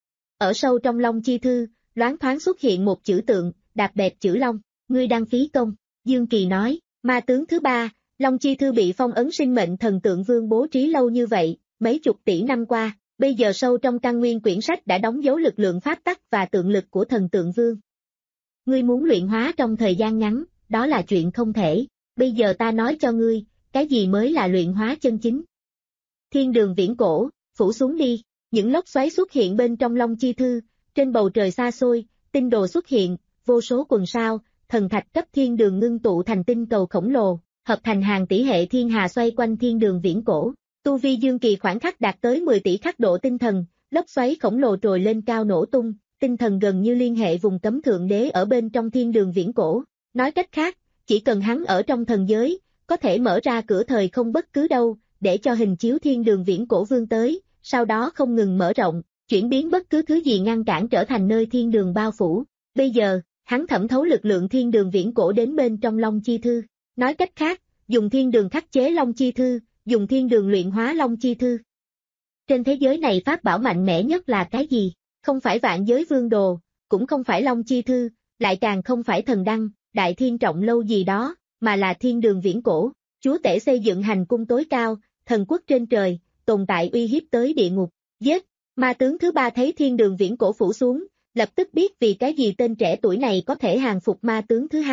Ở sâu trong Long Chi Thư, loáng thoáng xuất hiện một chữ tượng, đạp bẹp chữ Long, ngươi đang phí công, Dương Kỳ nói, ma tướng thứ ba, Long Chi Thư bị phong ấn sinh mệnh thần tượng vương bố trí lâu như vậy, mấy chục tỷ năm qua, bây giờ sâu trong căn nguyên quyển sách đã đóng dấu lực lượng pháp tắc và tượng lực của thần tượng vương. Ngươi muốn luyện hóa trong thời gian ngắn, đó là chuyện không thể, bây giờ ta nói cho ngươi, cái gì mới là luyện hóa chân chính. Thiên đường viễn cổ, phủ xuống đi, những lốc xoáy xuất hiện bên trong Long Chi Thư, trên bầu trời xa xôi, tinh đồ xuất hiện, vô số quần sao, thần thạch cấp thiên đường ngưng tụ thành tinh cầu khổng lồ, hợp thành hàng tỷ hệ thiên hà xoay quanh thiên đường viễn cổ. Tu vi Dương Kỳ khoảnh khắc đạt tới mười tỷ khắc độ tinh thần, lốc xoáy khổng lồ trồi lên cao nổ tung, tinh thần gần như liên hệ vùng cấm thượng đế ở bên trong thiên đường viễn cổ. Nói cách khác, chỉ cần hắn ở trong thần giới, có thể mở ra cửa thời không bất cứ đâu, để cho hình chiếu thiên đường viễn cổ vương tới, sau đó không ngừng mở rộng, chuyển biến bất cứ thứ gì ngăn cản trở thành nơi thiên đường bao phủ. Bây giờ, hắn thẩm thấu lực lượng thiên đường viễn cổ đến bên trong Long Chi Thư. Nói cách khác, dùng thiên đường khắc chế Long Chi Thư, dùng thiên đường luyện hóa Long Chi Thư. Trên thế giới này pháp bảo mạnh mẽ nhất là cái gì? Không phải vạn giới vương đồ, cũng không phải Long Chi Thư, lại càng không phải thần đăng, đại thiên trọng lâu gì đó, mà là thiên đường viễn cổ. Chúa tể xây dựng hành cung tối cao, thần quốc trên trời, tồn tại uy hiếp tới địa ngục. Giết! Ma tướng thứ ba thấy thiên đường viễn cổ phủ xuống, lập tức biết vì cái gì tên trẻ tuổi này có thể hàng phục ma tướng thứ hai.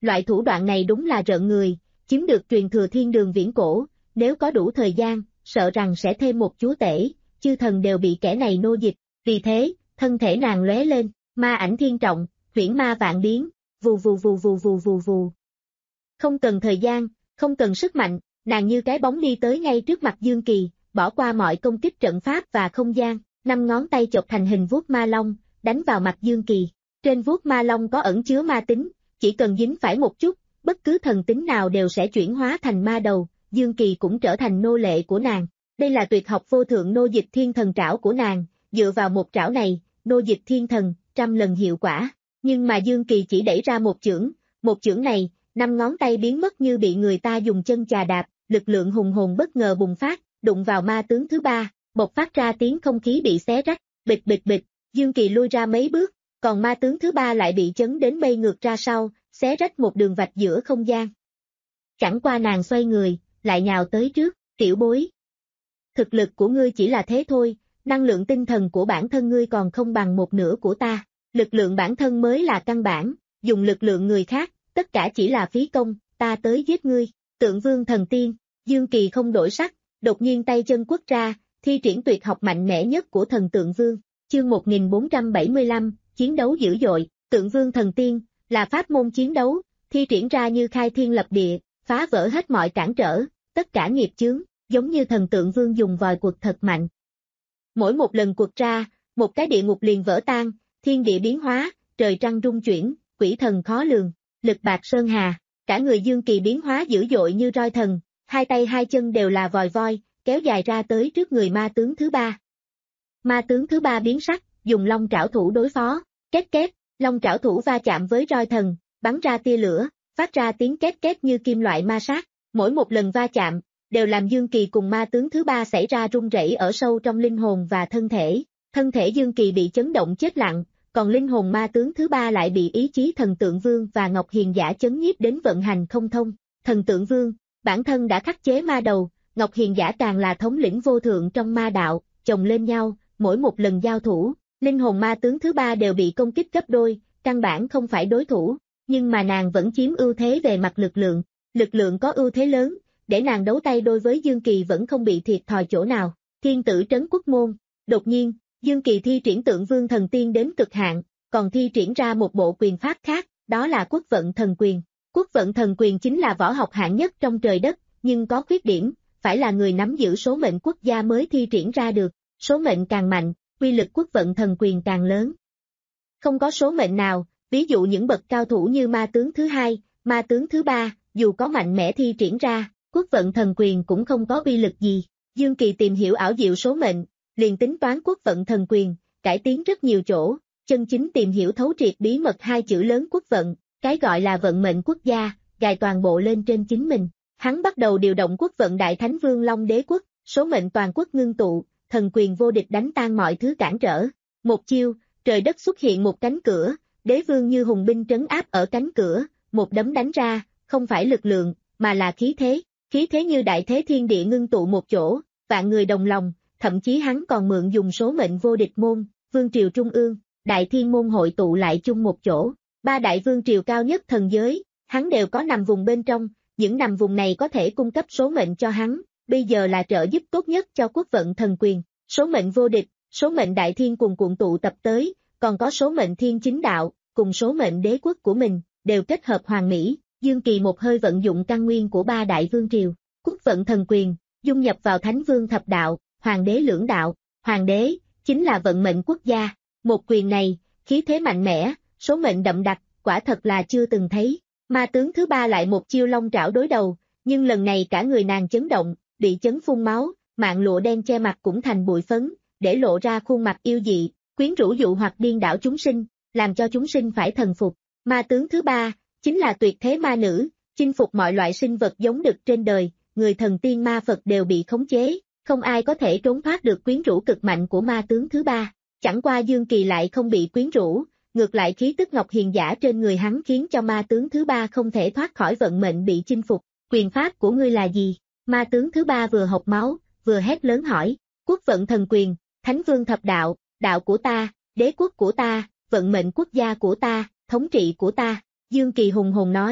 Loại thủ đoạn này đúng là rợn người, chiếm được truyền thừa thiên đường viễn cổ, nếu có đủ thời gian, sợ rằng sẽ thêm một chúa tể, chư thần đều bị kẻ này nô dịch, vì thế, thân thể nàng lóe lên, ma ảnh thiên trọng, huyễn ma vạn biến, vù vù vù vù vù vù vù. Không cần thời gian, không cần sức mạnh, nàng như cái bóng đi tới ngay trước mặt Dương Kỳ, bỏ qua mọi công kích trận pháp và không gian, năm ngón tay chộp thành hình vuốt ma long, đánh vào mặt Dương Kỳ. Trên vuốt ma long có ẩn chứa ma tính, chỉ cần dính phải một chút, bất cứ thần tính nào đều sẽ chuyển hóa thành ma đầu, Dương Kỳ cũng trở thành nô lệ của nàng. Đây là tuyệt học vô thượng nô dịch thiên thần trảo của nàng, dựa vào một trảo này, nô dịch thiên thần, trăm lần hiệu quả. Nhưng mà Dương Kỳ chỉ đẩy ra một chưởng, một chưởng này, năm ngón tay biến mất như bị người ta dùng chân chà đạp, lực lượng hùng hồn bất ngờ bùng phát, đụng vào ma tướng thứ ba, bộc phát ra tiếng không khí bị xé rách, bịch bịch bịch, Dương Kỳ lui ra mấy bước, còn ma tướng thứ ba lại bị chấn đến bay ngược ra sau, xé rách một đường vạch giữa không gian. Chẳng qua nàng xoay người, lại nhào tới trước, tiểu bối. Thực lực của ngươi chỉ là thế thôi, năng lượng tinh thần của bản thân ngươi còn không bằng một nửa của ta, lực lượng bản thân mới là căn bản, dùng lực lượng người khác, tất cả chỉ là phí công, ta tới giết ngươi, Tượng Vương Thần Tiên, Dương Kỳ không đổi sắc, đột nhiên tay chân quất ra, thi triển tuyệt học mạnh mẽ nhất của thần Tượng Vương, chương một nghìn bốn trăm bảy mươi lăm, chiến đấu dữ dội, Tượng Vương Thần Tiên, là pháp môn chiến đấu, thi triển ra như khai thiên lập địa, phá vỡ hết mọi cản trở, tất cả nghiệp chướng, giống như thần Tượng Vương dùng vòi quật thật mạnh. Mỗi một lần quật ra, một cái địa ngục liền vỡ tan, thiên địa biến hóa, trời trăng rung chuyển, quỷ thần khó lường, lực bạc sơn hà, cả người Dương Kỳ biến hóa dữ dội như roi thần, hai tay hai chân đều là vòi voi, kéo dài ra tới trước người ma tướng thứ ba. Ma tướng thứ ba biến sắc, dùng long trảo thủ đối phó, két két, long trảo thủ va chạm với roi thần, bắn ra tia lửa, phát ra tiếng két két như kim loại ma sát, mỗi một lần va chạm, đều làm Dương Kỳ cùng ma tướng thứ ba xảy ra rung rẩy ở sâu trong linh hồn và thân thể, thân thể Dương Kỳ bị chấn động chết lặng, còn linh hồn ma tướng thứ ba lại bị ý chí thần Tượng Vương và Ngọc Hiền Giả chấn nhiếp đến vận hành không thông. Thần Tượng Vương, bản thân đã khắc chế ma đầu, Ngọc Hiền Giả càng là thống lĩnh vô thượng trong ma đạo, chồng lên nhau, mỗi một lần giao thủ, linh hồn ma tướng thứ ba đều bị công kích gấp đôi, căn bản không phải đối thủ, nhưng mà nàng vẫn chiếm ưu thế về mặt lực lượng, lực lượng có ưu thế lớn, để nàng đấu tay đôi với Dương Kỳ vẫn không bị thiệt thòi chỗ nào. Thiên tử trấn quốc môn, đột nhiên, Dương Kỳ thi triển Tượng Vương Thần Tiên đến cực hạn, còn thi triển ra một bộ quyền pháp khác, đó là Quốc Vận Thần Quyền. Quốc Vận Thần Quyền chính là võ học hạng nhất trong trời đất, nhưng có khuyết điểm, phải là người nắm giữ số mệnh quốc gia mới thi triển ra được, số mệnh càng mạnh, uy lực Quốc Vận Thần Quyền càng lớn. Không có số mệnh nào, ví dụ những bậc cao thủ như ma tướng thứ hai, ma tướng thứ ba, dù có mạnh mẽ thi triển ra, Quốc Vận Thần Quyền cũng không có uy lực gì. Dương Kỳ tìm hiểu ảo diệu số mệnh, liền tính toán Quốc Vận Thần Quyền, cải tiến rất nhiều chỗ, chân chính tìm hiểu thấu triệt bí mật hai chữ lớn quốc vận, cái gọi là vận mệnh quốc gia, gài toàn bộ lên trên chính mình. Hắn bắt đầu điều động quốc vận Đại Thánh Vương Long Đế Quốc, số mệnh toàn quốc ngưng tụ, thần quyền vô địch đánh tan mọi thứ cản trở. Một chiêu, trời đất xuất hiện một cánh cửa, đế vương như hùng binh trấn áp ở cánh cửa, một đấm đánh ra, không phải lực lượng, mà là khí thế, khí thế như đại thế thiên địa ngưng tụ một chỗ, vạn người đồng lòng, thậm chí hắn còn mượn dùng số mệnh vô địch môn, vương triều trung ương, đại thiên môn hội tụ lại chung một chỗ, ba đại vương triều cao nhất thần giới, hắn đều có nằm vùng bên trong, những nằm vùng này có thể cung cấp số mệnh cho hắn, bây giờ là trợ giúp tốt nhất cho quốc vận thần quyền, số mệnh vô địch, số mệnh đại thiên cùng cuộn tụ tập tới, còn có số mệnh thiên chính đạo, cùng số mệnh đế quốc của mình, đều kết hợp hoàn mỹ, Dương Kỳ một hơi vận dụng căn nguyên của ba đại vương triều, quốc vận thần quyền, dung nhập vào thánh vương thập đạo, hoàng đế lưỡng đạo, hoàng đế, chính là vận mệnh quốc gia, một quyền này, khí thế mạnh mẽ, số mệnh đậm đặc, quả thật là chưa từng thấy, ma tướng thứ ba lại một chiêu long trảo đối đầu, nhưng lần này cả người nàng chấn động, bị chấn phun máu, mạng lụa đen che mặt cũng thành bụi phấn, để lộ ra khuôn mặt yêu dị, quyến rũ dụ hoặc điên đảo chúng sinh, làm cho chúng sinh phải thần phục, ma tướng thứ ba, chính là tuyệt thế ma nữ, chinh phục mọi loại sinh vật giống đực trên đời, người thần tiên ma Phật đều bị khống chế, không ai có thể trốn thoát được quyến rũ cực mạnh của ma tướng thứ ba. Chẳng qua Dương Kỳ lại không bị quyến rũ, ngược lại khí tức Ngọc Hiền Giả trên người hắn khiến cho ma tướng thứ ba không thể thoát khỏi vận mệnh bị chinh phục. Quyền pháp của ngươi là gì? Ma tướng thứ ba vừa hộc máu, vừa hét lớn hỏi. Quốc vận thần quyền, thánh vương thập đạo, đạo của ta, đế quốc của ta, vận mệnh quốc gia của ta, thống trị của ta. Dương Kỳ hùng hồn nói,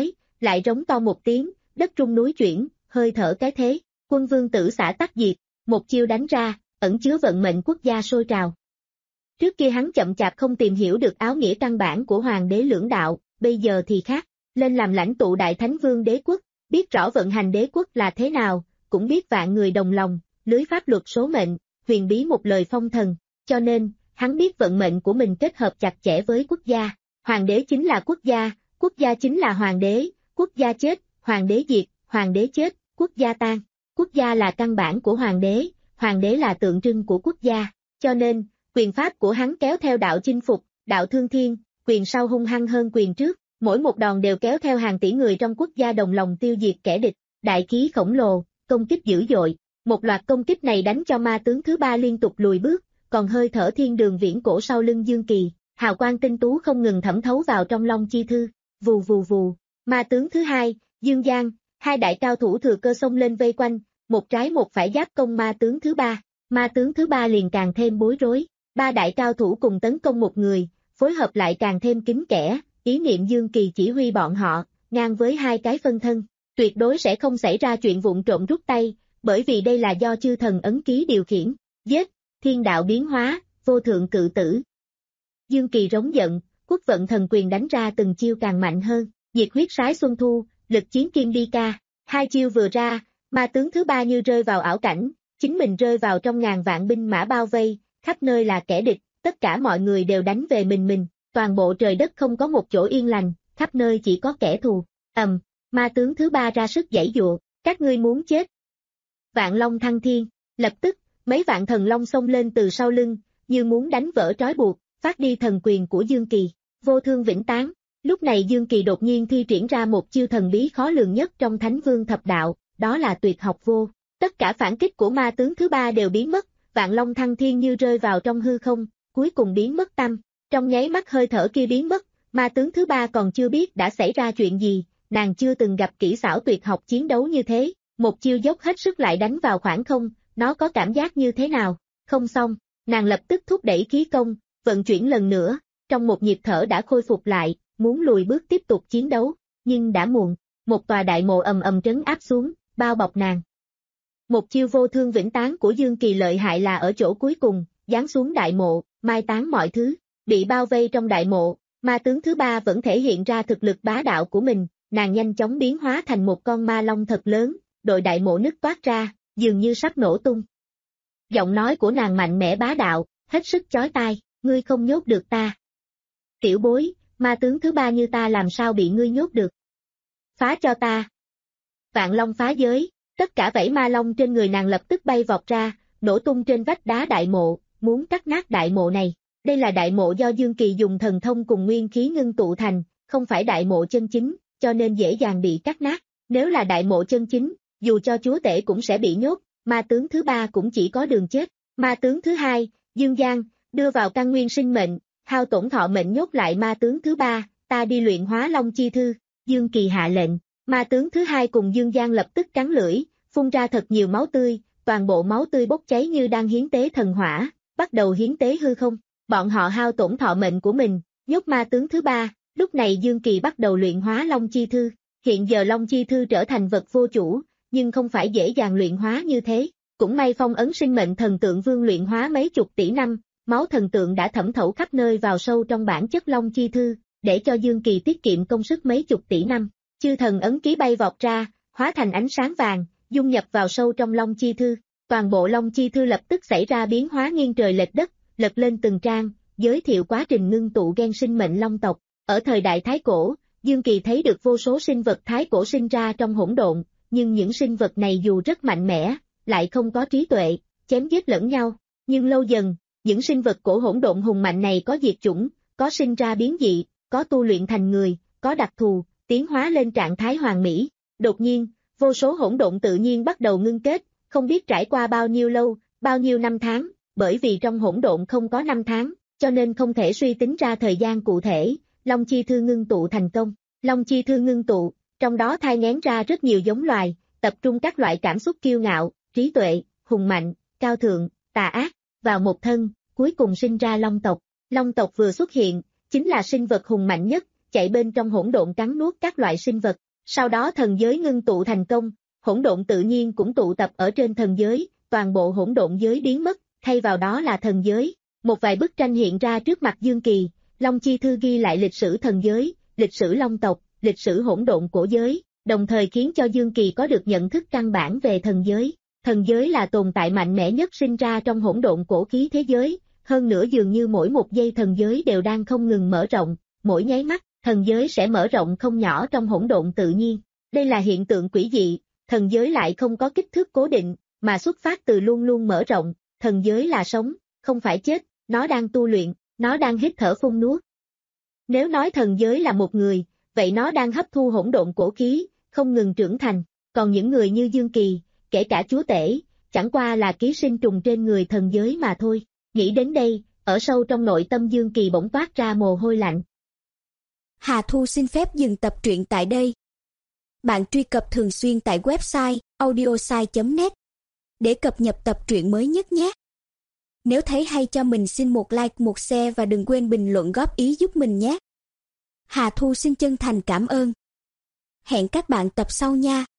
lại rống to một tiếng, đất rung núi chuyển, hơi thở cái thế, quân vương tử xả tắc diệt, một chiêu đánh ra, ẩn chứa vận mệnh quốc gia sôi trào. Trước kia hắn chậm chạp không tìm hiểu được áo nghĩa căn bản của hoàng đế lưỡng đạo, bây giờ thì khác, lên làm lãnh tụ đại thánh vương đế quốc, biết rõ vận hành đế quốc là thế nào, cũng biết vạn người đồng lòng, lưới pháp luật số mệnh, huyền bí một lời phong thần, cho nên, hắn biết vận mệnh của mình kết hợp chặt chẽ với quốc gia, hoàng đế chính là quốc gia, quốc gia chính là hoàng đế, quốc gia chết, hoàng đế diệt, hoàng đế chết, quốc gia tan, quốc gia là căn bản của hoàng đế, hoàng đế là tượng trưng của quốc gia, cho nên, quyền pháp của hắn kéo theo đạo chinh phục, đạo thương thiên, quyền sau hung hăng hơn quyền trước, mỗi một đòn đều kéo theo hàng tỷ người trong quốc gia đồng lòng tiêu diệt kẻ địch, đại khí khổng lồ, công kích dữ dội, một loạt công kích này đánh cho ma tướng thứ ba liên tục lùi bước, còn hơi thở thiên đường viễn cổ sau lưng Dương Kỳ, hào quang tinh tú không ngừng thẩm thấu vào trong Long Chi Thư, vù vù vù, ma tướng thứ hai, Dương Giang, hai đại cao thủ thừa cơ xông lên vây quanh, một trái một phải giáp công ma tướng thứ ba, ma tướng thứ ba liền càng thêm bối rối, ba đại cao thủ cùng tấn công một người, phối hợp lại càng thêm kín kẽ, ý niệm Dương Kỳ chỉ huy bọn họ, ngang với hai cái phân thân, tuyệt đối sẽ không xảy ra chuyện vụng trộm rút tay, bởi vì đây là do chư thần ấn ký điều khiển, giết, thiên đạo biến hóa, vô thượng cự tử. Dương Kỳ rống giận, quốc vận thần quyền đánh ra từng chiêu càng mạnh hơn, nhiệt huyết sái xuân thu, lực chiến kim đi ca, hai chiêu vừa ra, ma tướng thứ ba như rơi vào ảo cảnh, chính mình rơi vào trong ngàn vạn binh mã bao vây, khắp nơi là kẻ địch, tất cả mọi người đều đánh về mình mình, toàn bộ trời đất không có một chỗ yên lành, khắp nơi chỉ có kẻ thù, ầm, ma tướng thứ ba ra sức giãy giụa, các ngươi muốn chết. Vạn Long thăng thiên, lập tức, mấy vạn thần long xông lên từ sau lưng, như muốn đánh vỡ trói buộc, phát đi thần quyền của Dương Kỳ, vô thương vĩnh tán. Lúc này Dương Kỳ đột nhiên thi triển ra một chiêu thần bí khó lường nhất trong Thánh Vương Thập Đạo, đó là tuyệt học vô. Tất cả phản kích của ma tướng thứ ba đều biến mất, Vạn Long thăng thiên như rơi vào trong hư không, cuối cùng biến mất tăm. Trong nháy mắt hơi thở kia biến mất, ma tướng thứ ba còn chưa biết đã xảy ra chuyện gì, nàng chưa từng gặp kỹ xảo tuyệt học chiến đấu như thế, một chiêu dốc hết sức lại đánh vào khoảng không, nó có cảm giác như thế nào? Không xong, nàng lập tức thúc đẩy khí công, vận chuyển lần nữa, trong một nhịp thở đã khôi phục lại, muốn lùi bước tiếp tục chiến đấu, nhưng đã muộn, một tòa đại mộ ầm ầm trấn áp xuống, bao bọc nàng. Một chiêu vô thương vĩnh tán của Dương Kỳ lợi hại là ở chỗ cuối cùng, giáng xuống đại mộ, mai táng mọi thứ, bị bao vây trong đại mộ, ma tướng thứ ba vẫn thể hiện ra thực lực bá đạo của mình, nàng nhanh chóng biến hóa thành một con ma long thật lớn, đội đại mộ nứt toát ra, dường như sắp nổ tung. Giọng nói của nàng mạnh mẽ bá đạo, hết sức chói tai, ngươi không nhốt được ta. Tiểu bối, ma tướng thứ ba như ta làm sao bị ngươi nhốt được? Phá cho ta. Vạn Long phá giới, tất cả vảy ma long trên người nàng lập tức bay vọt ra, nổ tung trên vách đá đại mộ, muốn cắt nát đại mộ này. Đây là đại mộ do Dương Kỳ dùng thần thông cùng nguyên khí ngưng tụ thành, không phải đại mộ chân chính, cho nên dễ dàng bị cắt nát. Nếu là đại mộ chân chính, dù cho chúa tể cũng sẽ bị nhốt, ma tướng thứ ba cũng chỉ có đường chết. Ma tướng thứ hai, Dương Giang, đưa vào căn nguyên sinh mệnh, hao tổn thọ mệnh nhốt lại ma tướng thứ ba, ta đi luyện hóa Long Chi Thư. Dương Kỳ hạ lệnh, ma tướng thứ hai cùng Dương Giang lập tức cắn lưỡi, phun ra thật nhiều máu tươi, toàn bộ máu tươi bốc cháy như đang hiến tế thần hỏa, bắt đầu hiến tế hư không. Bọn họ hao tổn thọ mệnh của mình, nhốt ma tướng thứ ba, lúc này Dương Kỳ bắt đầu luyện hóa Long Chi Thư. Hiện giờ Long Chi Thư trở thành vật vô chủ, nhưng không phải dễ dàng luyện hóa như thế. Cũng may phong ấn sinh mệnh thần tượng vương luyện hóa mấy chục tỷ năm, máu thần tượng đã thẩm thấu khắp nơi vào sâu trong bản chất Long Chi Thư, để cho Dương Kỳ tiết kiệm công sức mấy chục tỷ năm. Chư thần ấn ký bay vọt ra, hóa thành ánh sáng vàng, dung nhập vào sâu trong Long Chi Thư. Toàn bộ Long Chi Thư lập tức xảy ra biến hóa nghiêng trời lệch đất, lật lên từng trang, giới thiệu quá trình ngưng tụ gen sinh mệnh long tộc. Ở thời đại Thái Cổ, Dương Kỳ thấy được vô số sinh vật Thái Cổ sinh ra trong hỗn độn, nhưng những sinh vật này dù rất mạnh mẽ, lại không có trí tuệ, chém giết lẫn nhau. Nhưng lâu dần, những sinh vật cổ hỗn độn hùng mạnh này có diệt chủng, có sinh ra biến dị, có tu luyện thành người, có đặc thù, tiến hóa lên trạng thái hoàn mỹ. Đột nhiên, vô số hỗn độn tự nhiên bắt đầu ngưng kết, không biết trải qua bao nhiêu lâu, bao nhiêu năm tháng, bởi vì trong hỗn độn không có năm tháng, cho nên không thể suy tính ra thời gian cụ thể. Long Chi Thư ngưng tụ thành công. Long Chi Thư ngưng tụ, trong đó thai nghén ra rất nhiều giống loài, tập trung các loại cảm xúc kiêu ngạo, trí tuệ, hùng mạnh, cao thượng, tà ác, vào một thân, cuối cùng sinh ra Long tộc. Long tộc vừa xuất hiện, chính là sinh vật hùng mạnh nhất, chạy bên trong hỗn độn cắn nuốt các loại sinh vật. Sau đó thần giới ngưng tụ thành công, hỗn độn tự nhiên cũng tụ tập ở trên thần giới, toàn bộ hỗn độn giới biến mất, thay vào đó là thần giới. Một vài bức tranh hiện ra trước mặt Dương Kỳ, Long Chi Thư ghi lại lịch sử thần giới, lịch sử Long tộc, lịch sử hỗn độn cổ giới, đồng thời khiến cho Dương Kỳ có được nhận thức căn bản về thần giới. Thần giới là tồn tại mạnh mẽ nhất sinh ra trong hỗn độn cổ khí thế giới, hơn nữa dường như mỗi một giây thần giới đều đang không ngừng mở rộng, mỗi nháy mắt, thần giới sẽ mở rộng không nhỏ trong hỗn độn tự nhiên. Đây là hiện tượng quỷ dị, thần giới lại không có kích thước cố định, mà xuất phát từ luôn luôn mở rộng, thần giới là sống, không phải chết, nó đang tu luyện, nó đang hít thở phun nuốt. Nếu nói thần giới là một người, vậy nó đang hấp thu hỗn độn cổ khí, không ngừng trưởng thành, còn những người như Dương Kỳ, kể cả chúa tể, chẳng qua là ký sinh trùng trên người thần giới mà thôi. Nghĩ đến đây, ở sâu trong nội tâm Dương Kỳ bỗng toát ra mồ hôi lạnh. Hà Thu xin phép dừng tập truyện tại đây. Bạn truy cập thường xuyên tại website audiosai chấm net để cập nhật tập truyện mới nhất nhé. Nếu thấy hay cho mình xin một like, một share và đừng quên bình luận góp ý giúp mình nhé. Hà Thu xin chân thành cảm ơn. Hẹn các bạn tập sau nha.